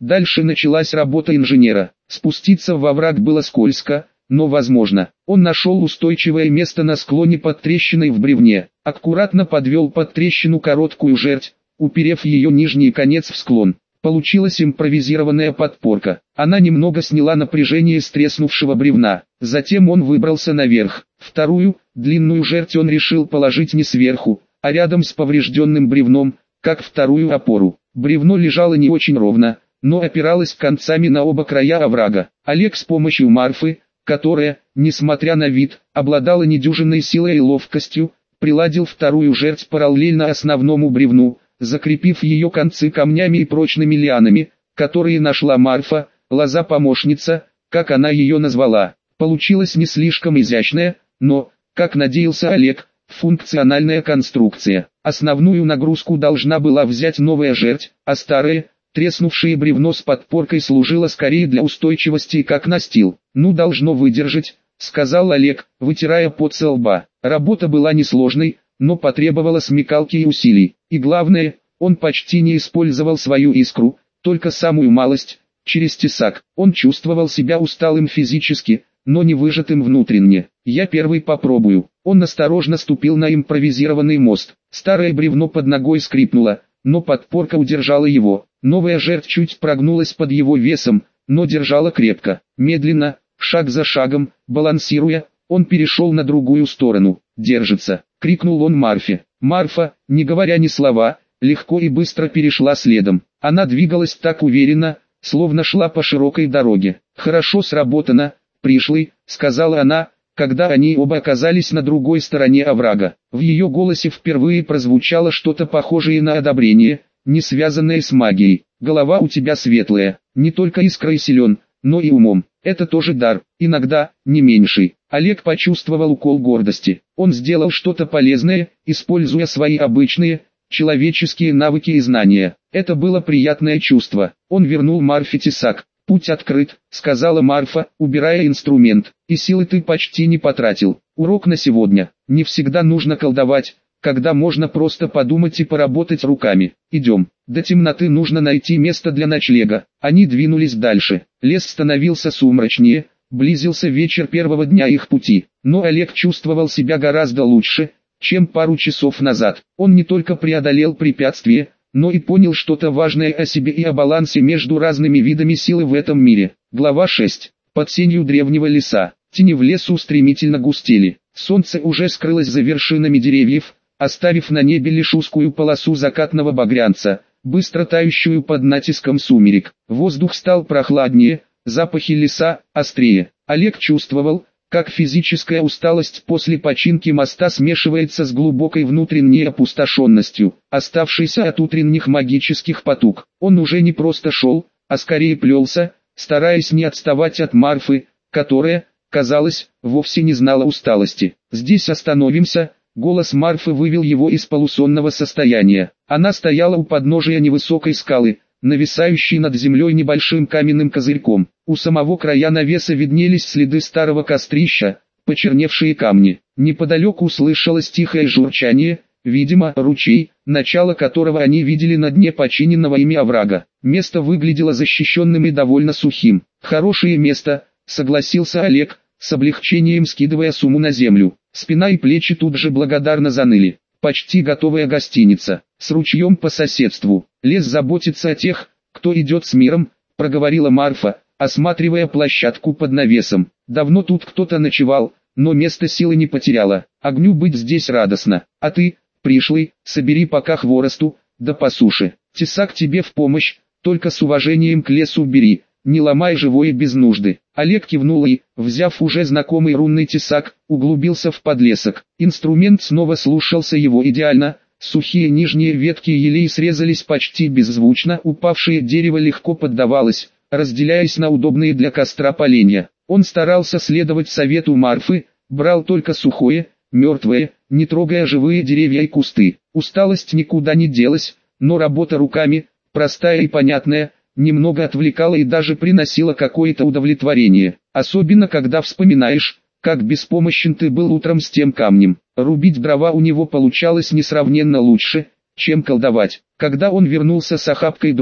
A: Дальше началась работа инженера. Спуститься во враг было скользко, но возможно. Он нашел устойчивое место на склоне под трещиной в бревне, аккуратно подвел под трещину короткую жердь, уперев ее нижний конец в склон. Получилась импровизированная подпорка. Она немного сняла напряжение с треснувшего бревна. Затем он выбрался наверх. Вторую, длинную жердь он решил положить не сверху, а рядом с поврежденным бревном, как вторую опору. Бревно лежало не очень ровно, но опиралось концами на оба края оврага. Олег с помощью Марфы, которая, несмотря на вид, обладала недюжинной силой и ловкостью, приладил вторую жердь параллельно основному бревну, закрепив ее концы камнями и прочными лианами, которые нашла Марфа, лоза-помощница, как она ее назвала. Получилась не слишком изящная, но, как надеялся Олег, функциональная конструкция. Основную нагрузку должна была взять новая жердь, а старое, треснувшее бревно с подпоркой служило скорее для устойчивости как настил. «Ну должно выдержать», — сказал Олег, вытирая пот со лба. Работа была несложной, но потребовала смекалки и усилий. И главное, он почти не использовал свою искру, только самую малость, через тесак. Он чувствовал себя усталым физически, но не выжатым внутренне. «Я первый попробую». Он осторожно ступил на импровизированный мост. Старое бревно под ногой скрипнуло, но подпорка удержала его. Новая жердь чуть прогнулась под его весом, но держала крепко. Медленно, шаг за шагом, балансируя, он перешел на другую сторону. «Держится!» — крикнул он Марфе. Марфа, не говоря ни слова, легко и быстро перешла следом. Она двигалась так уверенно, словно шла по широкой дороге. «Хорошо сработано, пришлый», — сказала она, когда они оба оказались на другой стороне оврага. В ее голосе впервые прозвучало что-то похожее на одобрение, не связанное с магией. «Голова у тебя светлая, не только искрой силен, но и умом. Это тоже дар, иногда, не меньший». Олег почувствовал укол гордости. Он сделал что-то полезное, используя свои обычные, человеческие навыки и знания. Это было приятное чувство. Он вернул Марфе тесак. «Путь открыт», — сказала Марфа, убирая инструмент. «И силы ты почти не потратил. Урок на сегодня. Не всегда нужно колдовать, когда можно просто подумать и поработать руками. Идем. До темноты нужно найти место для ночлега». Они двинулись дальше. Лес становился сумрачнее, близился вечер первого дня их пути. Но Олег чувствовал себя гораздо лучше, чем пару часов назад. Он не только преодолел препятствия, но и понял что-то важное о себе и о балансе между разными видами силы в этом мире. Глава 6. Под сенью древнего леса. Тени в лесу стремительно густели. Солнце уже скрылось за вершинами деревьев, оставив на небе лишь узкую полосу закатного багрянца, быстро тающую под натиском сумерек. Воздух стал прохладнее, запахи леса острее. Олег чувствовал, как физическая усталость после починки моста смешивается с глубокой внутренней опустошенностью, оставшейся от утренних магических потуг. Он уже не просто шел, а скорее плелся, стараясь не отставать от Марфы, которая, казалось, вовсе не знала усталости. «Здесь остановимся», — голос Марфы вывел его из полусонного состояния. Она стояла у подножия невысокой скалы, нависающей над землей небольшим каменным козырьком. У самого края навеса виднелись следы старого кострища, почерневшие камни. Неподалеку слышалось тихое журчание, видимо, ручей, начало которого они видели на дне починенного ими оврага. Место выглядело защищенным и довольно сухим. «Хорошее место», — согласился Олег, с облегчением скидывая сумму на землю. Спина и плечи тут же благодарно заныли. Почти готовая гостиница, с ручьем по соседству. «Лес заботится о тех, кто идет с миром», — проговорила Марфа, осматривая площадку под навесом. «Давно тут кто-то ночевал, но место силы не потеряло. Огню быть здесь радостно. А ты, пришлый, собери пока хворосту, да по суше. Тесак тебе в помощь, только с уважением к лесу бери, не ломай живое без нужды». Олег кивнул и, взяв уже знакомый рунный тесак, углубился в подлесок. Инструмент снова слушался его идеально. Сухие нижние ветки елей срезались почти беззвучно, упавшее дерево легко поддавалось, разделяясь на удобные для костра поленья. Он старался следовать совету Марфы, брал только сухое, мертвое, не трогая живые деревья и кусты. Усталость никуда не делась, но работа руками, простая и понятная, немного отвлекала и даже приносила какое-то удовлетворение. Особенно когда вспоминаешь, как беспомощен ты был утром с тем камнем. Рубить дрова у него получалось несравненно лучше, чем колдовать. Когда он вернулся с охапкой дров,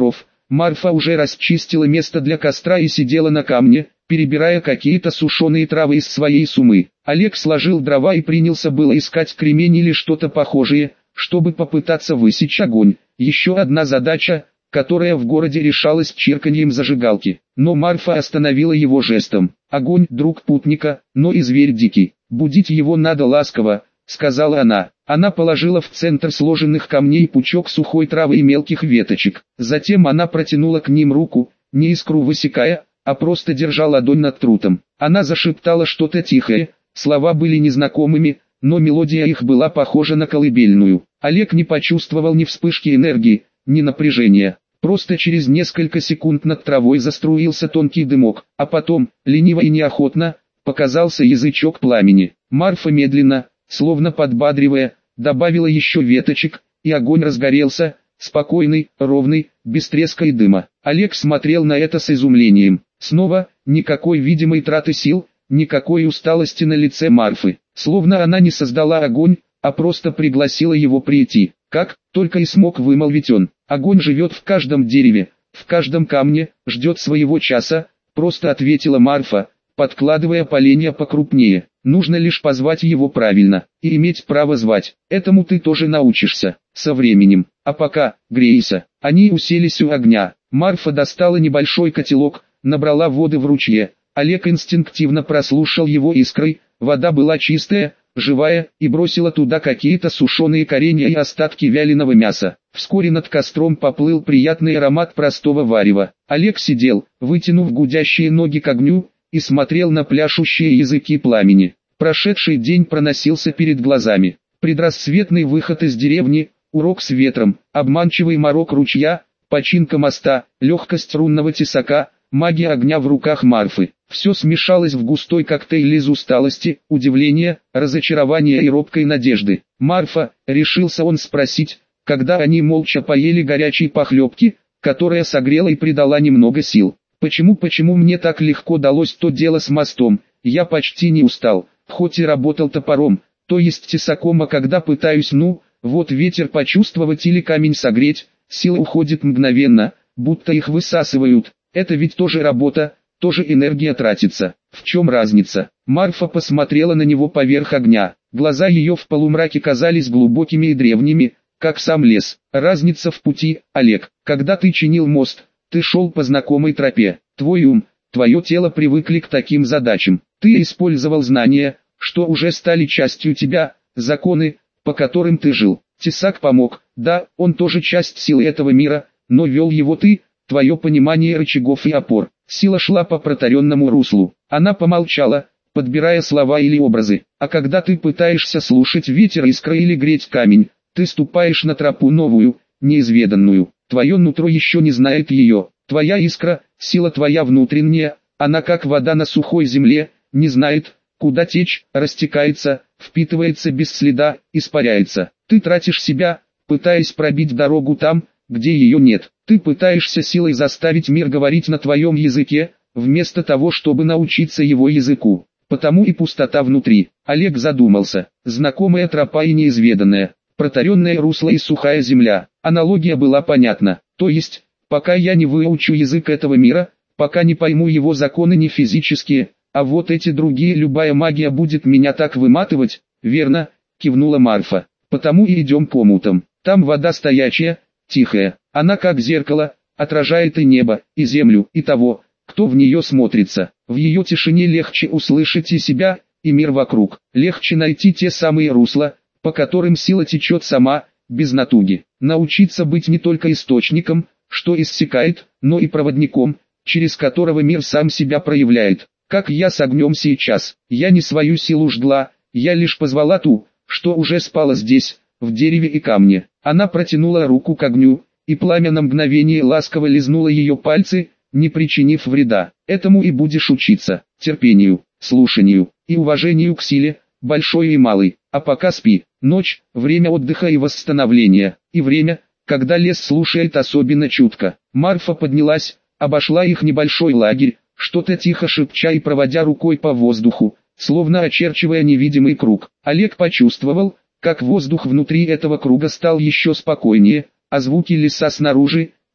A: Марфа уже расчистила место для костра и сидела на камне, перебирая какие-то сушеные травы из своей суммы. Олег сложил дрова и принялся было искать кремень или что-то похожее, чтобы попытаться высечь огонь. Еще одна задача, которая в городе решалась чирканьем зажигалки. Но Марфа остановила его жестом. «Огонь, друг путника, но и зверь дикий. Будить его надо ласково», — сказала она. Она положила в центр сложенных камней пучок сухой травы и мелких веточек. Затем она протянула к ним руку, не искру высекая, а просто держа ладонь над трутом. Она зашептала что-то тихое, слова были незнакомыми, но мелодия их была похожа на колыбельную. Олег не почувствовал ни вспышки энергии, ни напряжения. Просто через несколько секунд над травой заструился тонкий дымок, а потом, лениво и неохотно, показался язычок пламени. Марфа медленно, словно подбадривая, добавила еще веточек, и огонь разгорелся, спокойный, ровный, без треска и дыма. Олег смотрел на это с изумлением. Снова, никакой видимой траты сил, никакой усталости на лице Марфы. Словно она не создала огонь, а просто пригласила его прийти. Как, только и смог вымолвить он. Огонь живет в каждом дереве, в каждом камне, ждет своего часа, просто ответила Марфа, подкладывая поленья покрупнее. Нужно лишь позвать его правильно, и иметь право звать. Этому ты тоже научишься, со временем. А пока, грейся. Они уселись у огня. Марфа достала небольшой котелок, набрала воды в ручье. Олег инстинктивно прослушал его искрой, вода была чистая, живая, и бросила туда какие-то сушеные коренья и остатки вяленого мяса. Вскоре над костром поплыл приятный аромат простого варева. Олег сидел, вытянув гудящие ноги к огню, и смотрел на пляшущие языки пламени. Прошедший день проносился перед глазами. Предрассветный выход из деревни, урок с ветром, обманчивый морок ручья, починка моста, легкость рунного тесака, магия огня в руках Марфы. Все смешалось в густой коктейль из усталости, удивления, разочарования и робкой надежды. «Марфа», — решился он спросить, когда они молча поели горячей похлебки, которая согрела и придала немного сил. «Почему мне так легко далось то дело с мостом? Я почти не устал, хоть и работал топором, то есть тесаком, а когда пытаюсь, вот ветер почувствовать или камень согреть, сила уходит мгновенно, будто их высасывают. Это ведь тоже работа, тоже энергия тратится. В чем разница?» Марфа посмотрела на него поверх огня. Глаза ее в полумраке казались глубокими и древними, как сам лес. «Разница в пути, Олег. Когда ты чинил мост, ты шел по знакомой тропе. Твой ум, твое тело привыкли к таким задачам. Ты использовал знания, что уже стали частью тебя, законы, по которым ты жил. Тесак помог, да, он тоже часть силы этого мира, но вел его ты, твое понимание рычагов и опор. Сила шла по протаренному руслу». Она помолчала, подбирая слова или образы. «А когда ты пытаешься слушать ветер, искры или греть камень, ты ступаешь на тропу новую, неизведанную. Твое нутро еще не знает ее. Твоя искра, сила твоя внутренняя, она как вода на сухой земле, не знает, куда течь, растекается, впитывается без следа, испаряется. Ты тратишь себя, пытаясь пробить дорогу там, где ее нет. Ты пытаешься силой заставить мир говорить на твоем языке, вместо того, чтобы научиться его языку. Потому и пустота внутри». Олег задумался. Знакомая тропа и неизведанная. Протаренное русло и сухая земля. Аналогия была понятна. То есть, пока я не выучу язык этого мира, пока не пойму его законы не физические, а вот эти другие, любая магия будет меня так выматывать. «Верно», кивнула Марфа. «Потому и идем по омутам. Там вода стоячая, тихая. Она как зеркало, отражает и небо, и землю, и того, кто в нее смотрится. В ее тишине легче услышать и себя, и мир вокруг. Легче найти те самые русла, по которым сила течет сама, без натуги. Научиться быть не только источником, что иссякает, но и проводником, через которого мир сам себя проявляет. Как я с огнем сейчас. Я не свою силу ждала, я лишь позвала ту, что уже спала здесь, в дереве и камне». Она протянула руку к огню, и пламя на мгновение ласково лизнуло ее пальцы, не причинив вреда. «Этому и будешь учиться, терпению, слушанию и уважению к силе, большой и малой. А пока спи. Ночь – время отдыха и восстановления, и время, когда лес слушает особенно чутко». Марфа поднялась, обошла их небольшой лагерь, что-то тихо шепча и проводя рукой по воздуху, словно очерчивая невидимый круг. Олег почувствовал, как воздух внутри этого круга стал еще спокойнее, а звуки леса снаружи,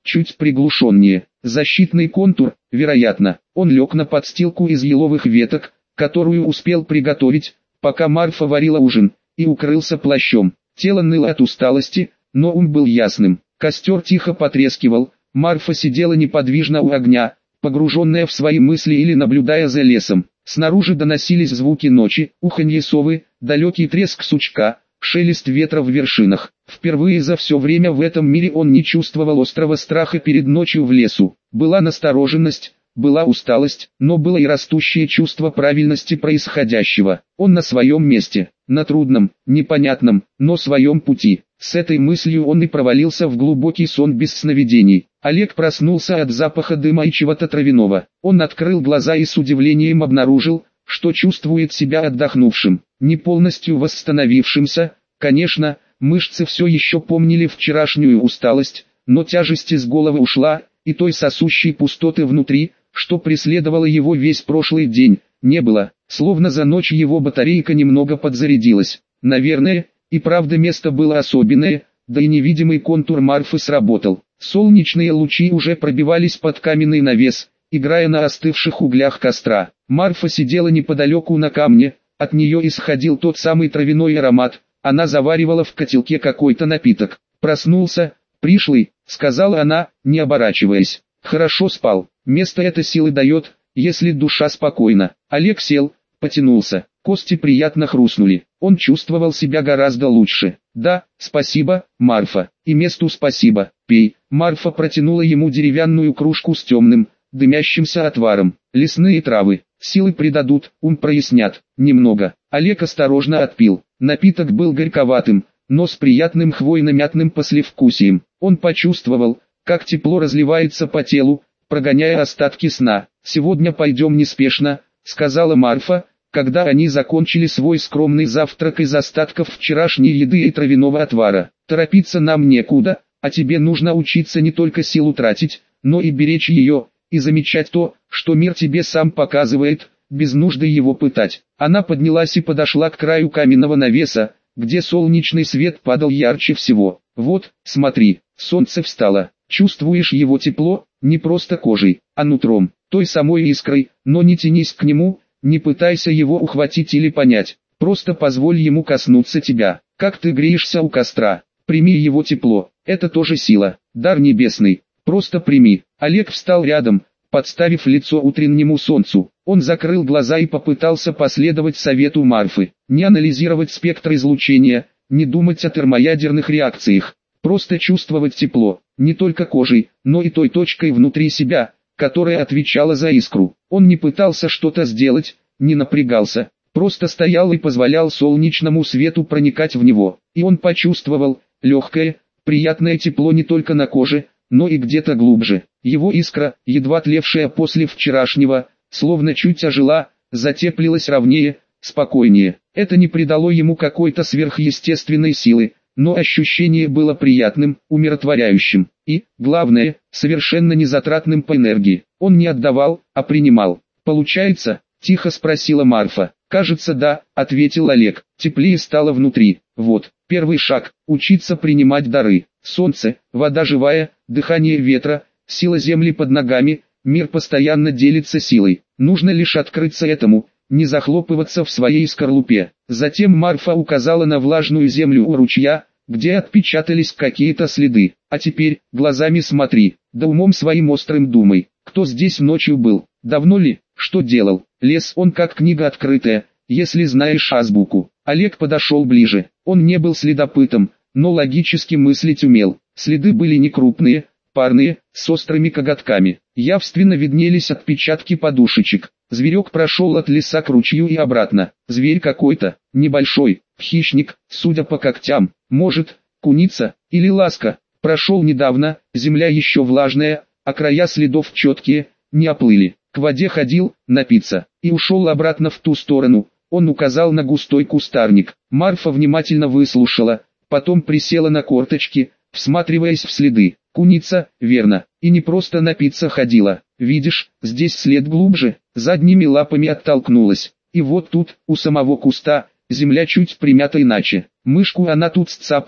A: чуть приглушеннее. Защитный контур, вероятно. Он лег на подстилку из еловых веток, которую успел приготовить, пока Марфа варила ужин, и укрылся плащом. Тело ныло от усталости, но ум был ясным. Костер тихо потрескивал, Марфа сидела неподвижно у огня, погруженная в свои мысли или наблюдая за лесом. Снаружи доносились звуки ночи, уханье совы, далекий треск сучка, шелест ветра в вершинах. Впервые за все время в этом мире он не чувствовал острого страха перед ночью в лесу. Была настороженность, была усталость, но было и растущее чувство правильности происходящего. Он на своем месте, на трудном, непонятном, но своем пути. С этой мыслью он и провалился в глубокий сон без сновидений. Олег проснулся от запаха дыма и чего-то травяного. Он открыл глаза и с удивлением обнаружил, что чувствует себя отдохнувшим, не полностью восстановившимся. Конечно, мышцы все еще помнили вчерашнюю усталость, но тяжесть из головы ушла, и той сосущей пустоты внутри, что преследовало его весь прошлый день, не было. Словно за ночь его батарейка немного подзарядилась. Наверное, и правда место было особенное, да и невидимый контур Марфы сработал. Солнечные лучи уже пробивались под каменный навес, играя на остывших углях костра. Марфа сидела неподалеку на камне, от нее исходил тот самый травяной аромат, она заваривала в котелке какой-то напиток. «Проснулся, пришлый», — сказала она, не оборачиваясь. «Хорошо спал, место это силы дает, если душа спокойна». Олег сел, потянулся, кости приятно хрустнули, он чувствовал себя гораздо лучше. «Да, спасибо, Марфа, и месту спасибо, пей». Марфа протянула ему деревянную кружку с темным, дымящимся отваром. «Лесные травы, силы придадут, ум прояснят». Немного. Олег осторожно отпил. Напиток был горьковатым, но с приятным хвойно-мятным послевкусием. Он почувствовал, как тепло разливается по телу, прогоняя остатки сна. «Сегодня пойдем неспешно», — сказала Марфа, когда они закончили свой скромный завтрак из остатков вчерашней еды и травяного отвара. «Торопиться нам некуда, а тебе нужно учиться не только силу тратить, но и беречь ее, и замечать то, что мир тебе сам показывает, без нужды его пытать». Она поднялась и подошла к краю каменного навеса, где солнечный свет падал ярче всего. «Вот, смотри, солнце встало, чувствуешь его тепло, не просто кожей, а нутром, той самой искрой, но не тянись к нему, не пытайся его ухватить или понять, просто позволь ему коснуться тебя. Как ты греешься у костра, прими его тепло, это тоже сила, дар небесный, просто прими». Олег встал рядом, подставив лицо утреннему солнцу. Он закрыл глаза и попытался последовать совету Марфы. Не анализировать спектр излучения, не думать о термоядерных реакциях. Просто чувствовать тепло, не только кожей, но и той точкой внутри себя, которая отвечала за искру. Он не пытался что-то сделать, не напрягался, просто стоял и позволял солнечному свету проникать в него. И он почувствовал легкое, приятное тепло не только на коже, но и где-то глубже. Его искра, едва тлевшая после вчерашнего, словно чуть ожила, затеплилась ровнее, спокойнее. Это не придало ему какой-то сверхъестественной силы, но ощущение было приятным, умиротворяющим и, главное, совершенно незатратным по энергии. Он не отдавал, а принимал. «Получается?» – тихо спросила Марфа. «Кажется, да», – ответил Олег. Теплее стало внутри. Вот, первый шаг – учиться принимать дары. Солнце, вода живая, дыхание ветра, сила земли под ногами, мир постоянно делится силой. Нужно лишь открыться этому, не захлопываться в своей скорлупе. Затем Марфа указала на влажную землю у ручья, где отпечатались какие-то следы. «А теперь, глазами смотри, да умом своим острым думай, кто здесь ночью был, давно ли, что делал». Лес он как книга открытая, если знаешь азбуку. Олег подошел ближе, он не был следопытом, но логически мыслить умел. Следы были не крупные, парные, с острыми коготками. Явственно виднелись отпечатки подушечек. Зверек прошел от леса к ручью и обратно. Зверь какой-то, небольшой, хищник, судя по когтям, может, куница, или ласка. Прошел недавно, земля еще влажная, а края следов четкие, не оплыли. К воде ходил, напиться, и ушел обратно в ту сторону. Он указал на густой кустарник. Марфа внимательно выслушала, потом присела на корточки, всматриваясь в следы. «Куница, верно, и не просто напиться ходила. Видишь, здесь след глубже», задними лапами оттолкнулась. И вот тут, у самого куста, земля чуть примята иначе. Мышку она тут сцапала,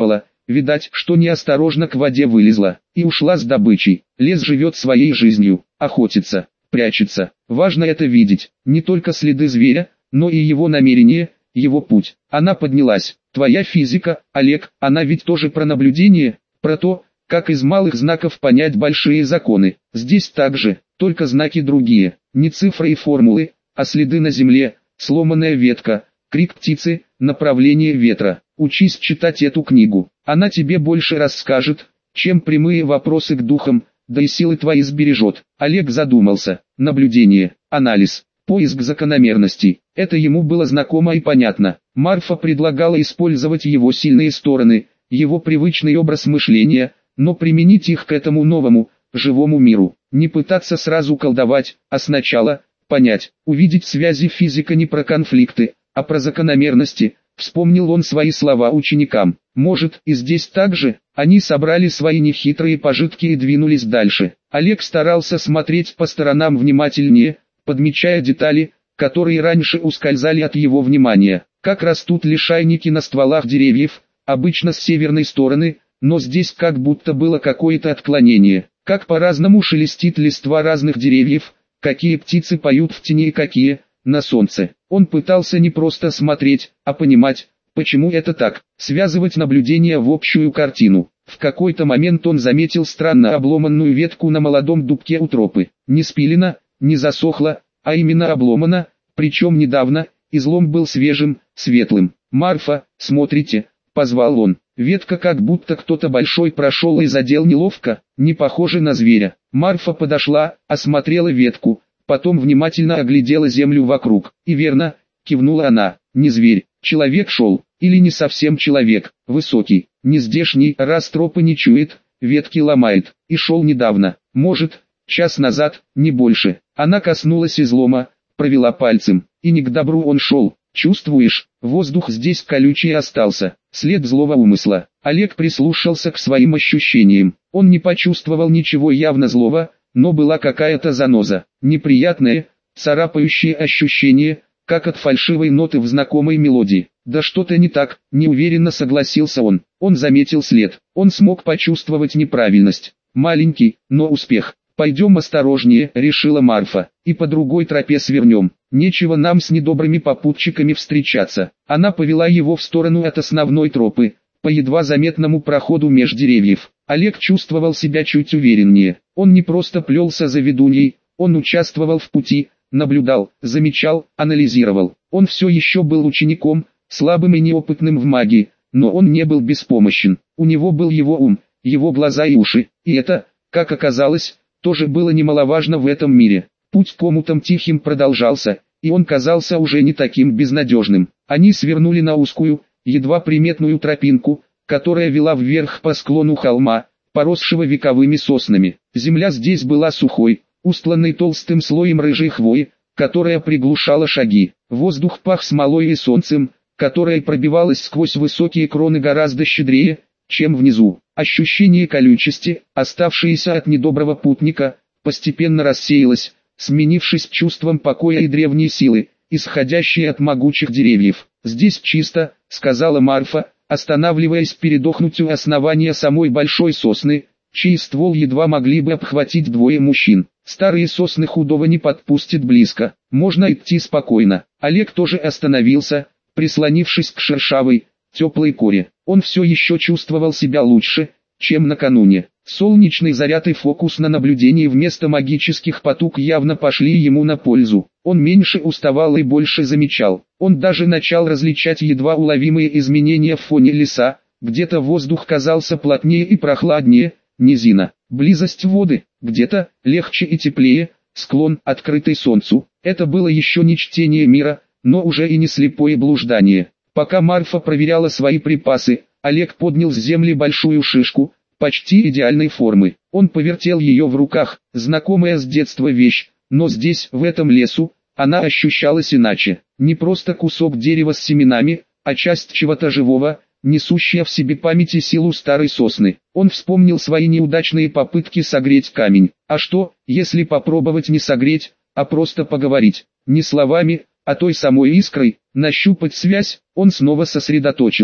A: видать, что неосторожно к воде вылезла, и ушла с добычей. Лес живет своей жизнью, охотится, прячется. Важно это видеть, не только следы зверя, но и его намерения, его путь. Она поднялась. Твоя физика, Олег, она ведь тоже про наблюдение, про то, как из малых знаков понять большие законы. Здесь также, только знаки другие, не цифры и формулы, а следы на земле, сломанная ветка, крик птицы, направление ветра. Учись читать эту книгу, она тебе больше расскажет, чем прямые вопросы к духам, да и силы твои сбережет. Олег задумался. Наблюдение, анализ, поиск закономерностей. Это ему было знакомо и понятно. Марфа предлагала использовать его сильные стороны, его привычный образ мышления, но применить их к этому новому, живому миру. Не пытаться сразу колдовать, а сначала понять, увидеть связи. Физика не про конфликты, а про закономерности. Вспомнил он свои слова ученикам. Может, и здесь так же? Они собрали свои нехитрые пожитки и двинулись дальше. Олег старался смотреть по сторонам внимательнее, подмечая детали, которые раньше ускользали от его внимания. Как растут лишайники на стволах деревьев, обычно с северной стороны, но здесь как будто было какое-то отклонение. Как по-разному шелестит листва разных деревьев, какие птицы поют в тени и какие на солнце. Он пытался не просто смотреть, а понимать, почему это так, связывать наблюдения в общую картину. В какой-то момент он заметил странно обломанную ветку на молодом дубке у тропы. Не спилена, не засохла, а именно обломана, причем недавно, излом был свежим, светлым. «Марфа, смотрите», — позвал он. Ветка как будто кто-то большой прошел и задел неловко, не похоже на зверя. Марфа подошла, осмотрела ветку, потом внимательно оглядела землю вокруг. И верно, кивнула она, не зверь, человек шел, или не совсем человек, высокий, не здешний, раз тропы не чует, ветки ломает, и шел недавно, может, час назад, не больше. Она коснулась излома, провела пальцем, и не к добру он шел. Чувствуешь, воздух здесь колючий остался, след злого умысла. Олег прислушался к своим ощущениям. Он не почувствовал ничего явно злого, но была какая-то заноза, неприятное, царапающее ощущение, как от фальшивой ноты в знакомой мелодии. Да что-то не так, неуверенно согласился он. Он заметил след, он смог почувствовать неправильность. Маленький, но успех. «Пойдем осторожнее», — решила Марфа, — «и по другой тропе свернем. Нечего нам с недобрыми попутчиками встречаться». Она повела его в сторону от основной тропы, по едва заметному проходу меж деревьев. Олег чувствовал себя чуть увереннее. Он не просто плелся за ведуньей, он участвовал в пути, наблюдал, замечал, анализировал. Он все еще был учеником, слабым и неопытным в магии, но он не был беспомощен. У него был его ум, его глаза и уши, и это, как оказалось, тоже было немаловажно в этом мире. Путь к омутам тихим продолжался, и он казался уже не таким безнадежным. Они свернули на узкую, едва приметную тропинку, которая вела вверх по склону холма, поросшего вековыми соснами. Земля здесь была сухой, устланной толстым слоем рыжей хвои, которая приглушала шаги. Воздух пах смолой и солнцем, которое пробивалось сквозь высокие кроны гораздо щедрее, чем внизу. Ощущение колючести, оставшееся от недоброго путника, постепенно рассеялось, сменившись чувством покоя и древней силы, исходящей от могучих деревьев. «Здесь чисто», — сказала Марфа, останавливаясь передохнуть у основания самой большой сосны, чей ствол едва могли бы обхватить двое мужчин. Старые сосны худого не подпустят близко, можно идти спокойно. Олег тоже остановился, прислонившись к шершавой, теплой коре. Он все еще чувствовал себя лучше, чем накануне. Солнечный заряд и фокус на наблюдении вместо магических потуг явно пошли ему на пользу. Он меньше уставал и больше замечал. Он даже начал различать едва уловимые изменения в фоне леса, где-то воздух казался плотнее и прохладнее, низина, близость воды, где-то легче и теплее, склон, открытый солнцу. Это было еще не чтение мира, но уже и не слепое блуждание. Пока Марфа проверяла свои припасы, Олег поднял с земли большую шишку, почти идеальной формы. Он повертел ее в руках, знакомая с детства вещь, но здесь, в этом лесу, она ощущалась иначе. Не просто кусок дерева с семенами, а часть чего-то живого, несущая в себе память и силу старой сосны. Он вспомнил свои неудачные попытки согреть камень. А что, если попробовать не согреть, а просто поговорить? Не словами, а той самой искрой, нащупать связь. Он снова сосредоточился.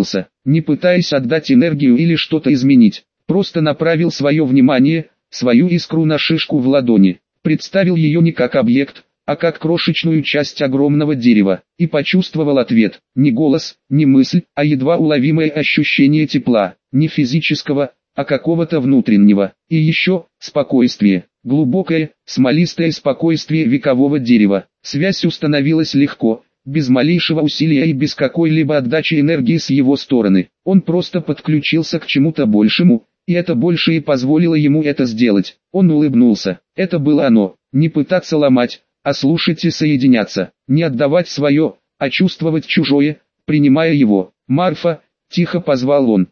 A: не пытаясь отдать энергию или что-то изменить. Просто направил свое внимание, свою искру на шишку в ладони. Представил ее не как объект, а как крошечную часть огромного дерева, и почувствовал ответ. Не голос, не мысль, а едва уловимое ощущение тепла, не физического, а какого-то внутреннего. И еще, спокойствие, глубокое, смолистое спокойствие векового дерева. Связь установилась легко, без малейшего усилия и без какой-либо отдачи энергии с его стороны. Он просто подключился к чему-то большему, и это большее позволило ему это сделать. Он улыбнулся. Это было оно. Не пытаться ломать, а слушать и соединяться. Не отдавать свое, а чувствовать чужое, принимая его. «Марфа», — тихо позвал он.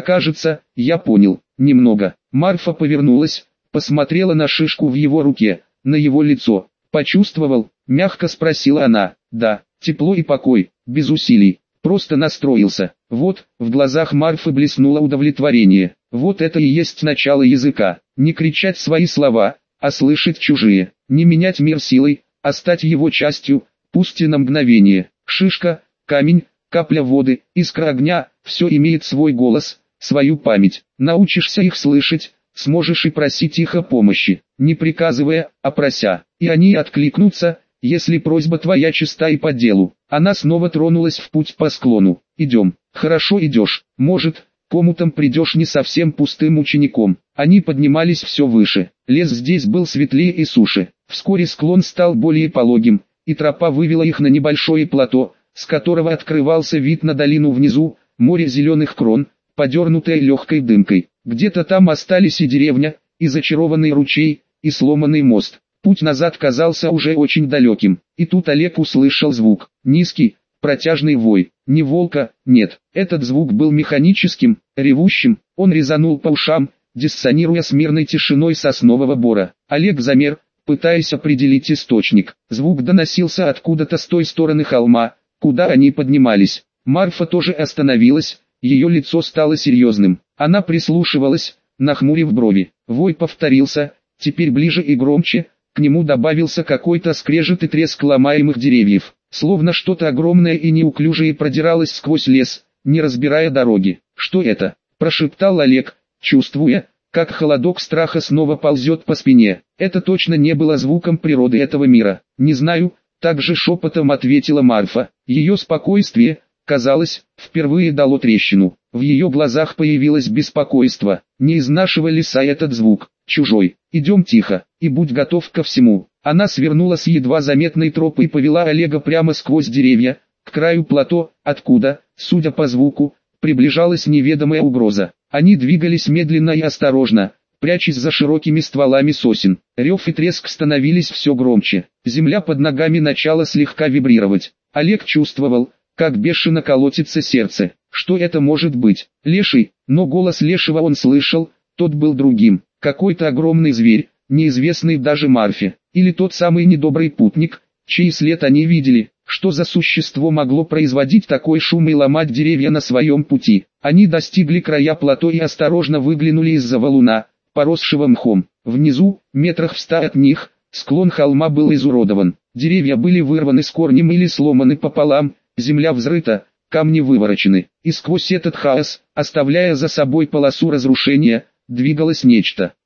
A: Я понял. Немного. Марфа повернулась, посмотрела на шишку в его руке, на его лицо. «Почувствовал?» — мягко спросила она. «Да, тепло и покой, без усилий. Просто настроился». Вот, в глазах Марфы блеснуло удовлетворение. Вот это и есть начало языка. Не кричать свои слова, а слышать чужие. Не менять мир силой, а стать его частью, пусть и на мгновение. Шишка, камень, капля воды, искра огня, все имеет свой голос, свою память. Научишься их слышать, сможешь и просить их о помощи, не приказывая, а прося. И они откликнутся, если просьба твоя чиста и по делу. Она снова тронулась в путь по склону. «Идем». «Хорошо идешь. Может, к омутам придешь не совсем пустым учеником». Они поднимались все выше. Лес здесь был светлее и суше. Вскоре склон стал более пологим, и тропа вывела их на небольшое плато, с которого открывался вид на долину внизу, море зеленых крон, подернутое легкой дымкой. Где-то там остались и деревня, и зачарованный ручей, и сломанный мост. Путь назад казался уже очень далеким, и тут Олег услышал звук, низкий, протяжный вой. Не волка, нет, этот звук был механическим, ревущим, он резанул по ушам, диссонируя с мирной тишиной соснового бора. Олег замер, пытаясь определить источник. Звук доносился откуда-то с той стороны холма, куда они поднимались. Марфа тоже остановилась, ее лицо стало серьезным. Она прислушивалась, нахмурив брови. Вой повторился, теперь ближе и громче, к нему добавился какой-то скрежет и треск ломаемых деревьев. Словно что-то огромное и неуклюжее продиралось сквозь лес, не разбирая дороги. «Что это?» – прошептал Олег, чувствуя, как холодок страха снова ползет по спине. Это точно не было звуком природы этого мира. «Не знаю», – также шепотом ответила Марфа. Ее спокойствие, казалось, впервые дало трещину. В ее глазах появилось беспокойство. Не из нашего леса этот звук, чужой. «Идем тихо, и будь готов ко всему». Она свернула с едва заметной тропы и повела Олега прямо сквозь деревья, к краю плато, откуда, судя по звуку, приближалась неведомая угроза. Они двигались медленно и осторожно, прячась за широкими стволами сосен. Рев и треск становились все громче. Земля под ногами начала слегка вибрировать. Олег чувствовал, как бешено колотится сердце. Что это может быть? Леший, но голос лешего он слышал, тот был другим. Какой-то огромный зверь, неизвестный даже Марфе. Или тот самый недобрый путник, чей след они видели. Что за существо могло производить такой шум и ломать деревья на своем пути? Они достигли края плато и осторожно выглянули из-за валуна, поросшего мхом. Внизу, метрах в 100 от них, склон холма был изуродован. Деревья были вырваны с корнем или сломаны пополам, земля взрыта, камни выворочены. И сквозь этот хаос, оставляя за собой полосу разрушения, двигалось нечто.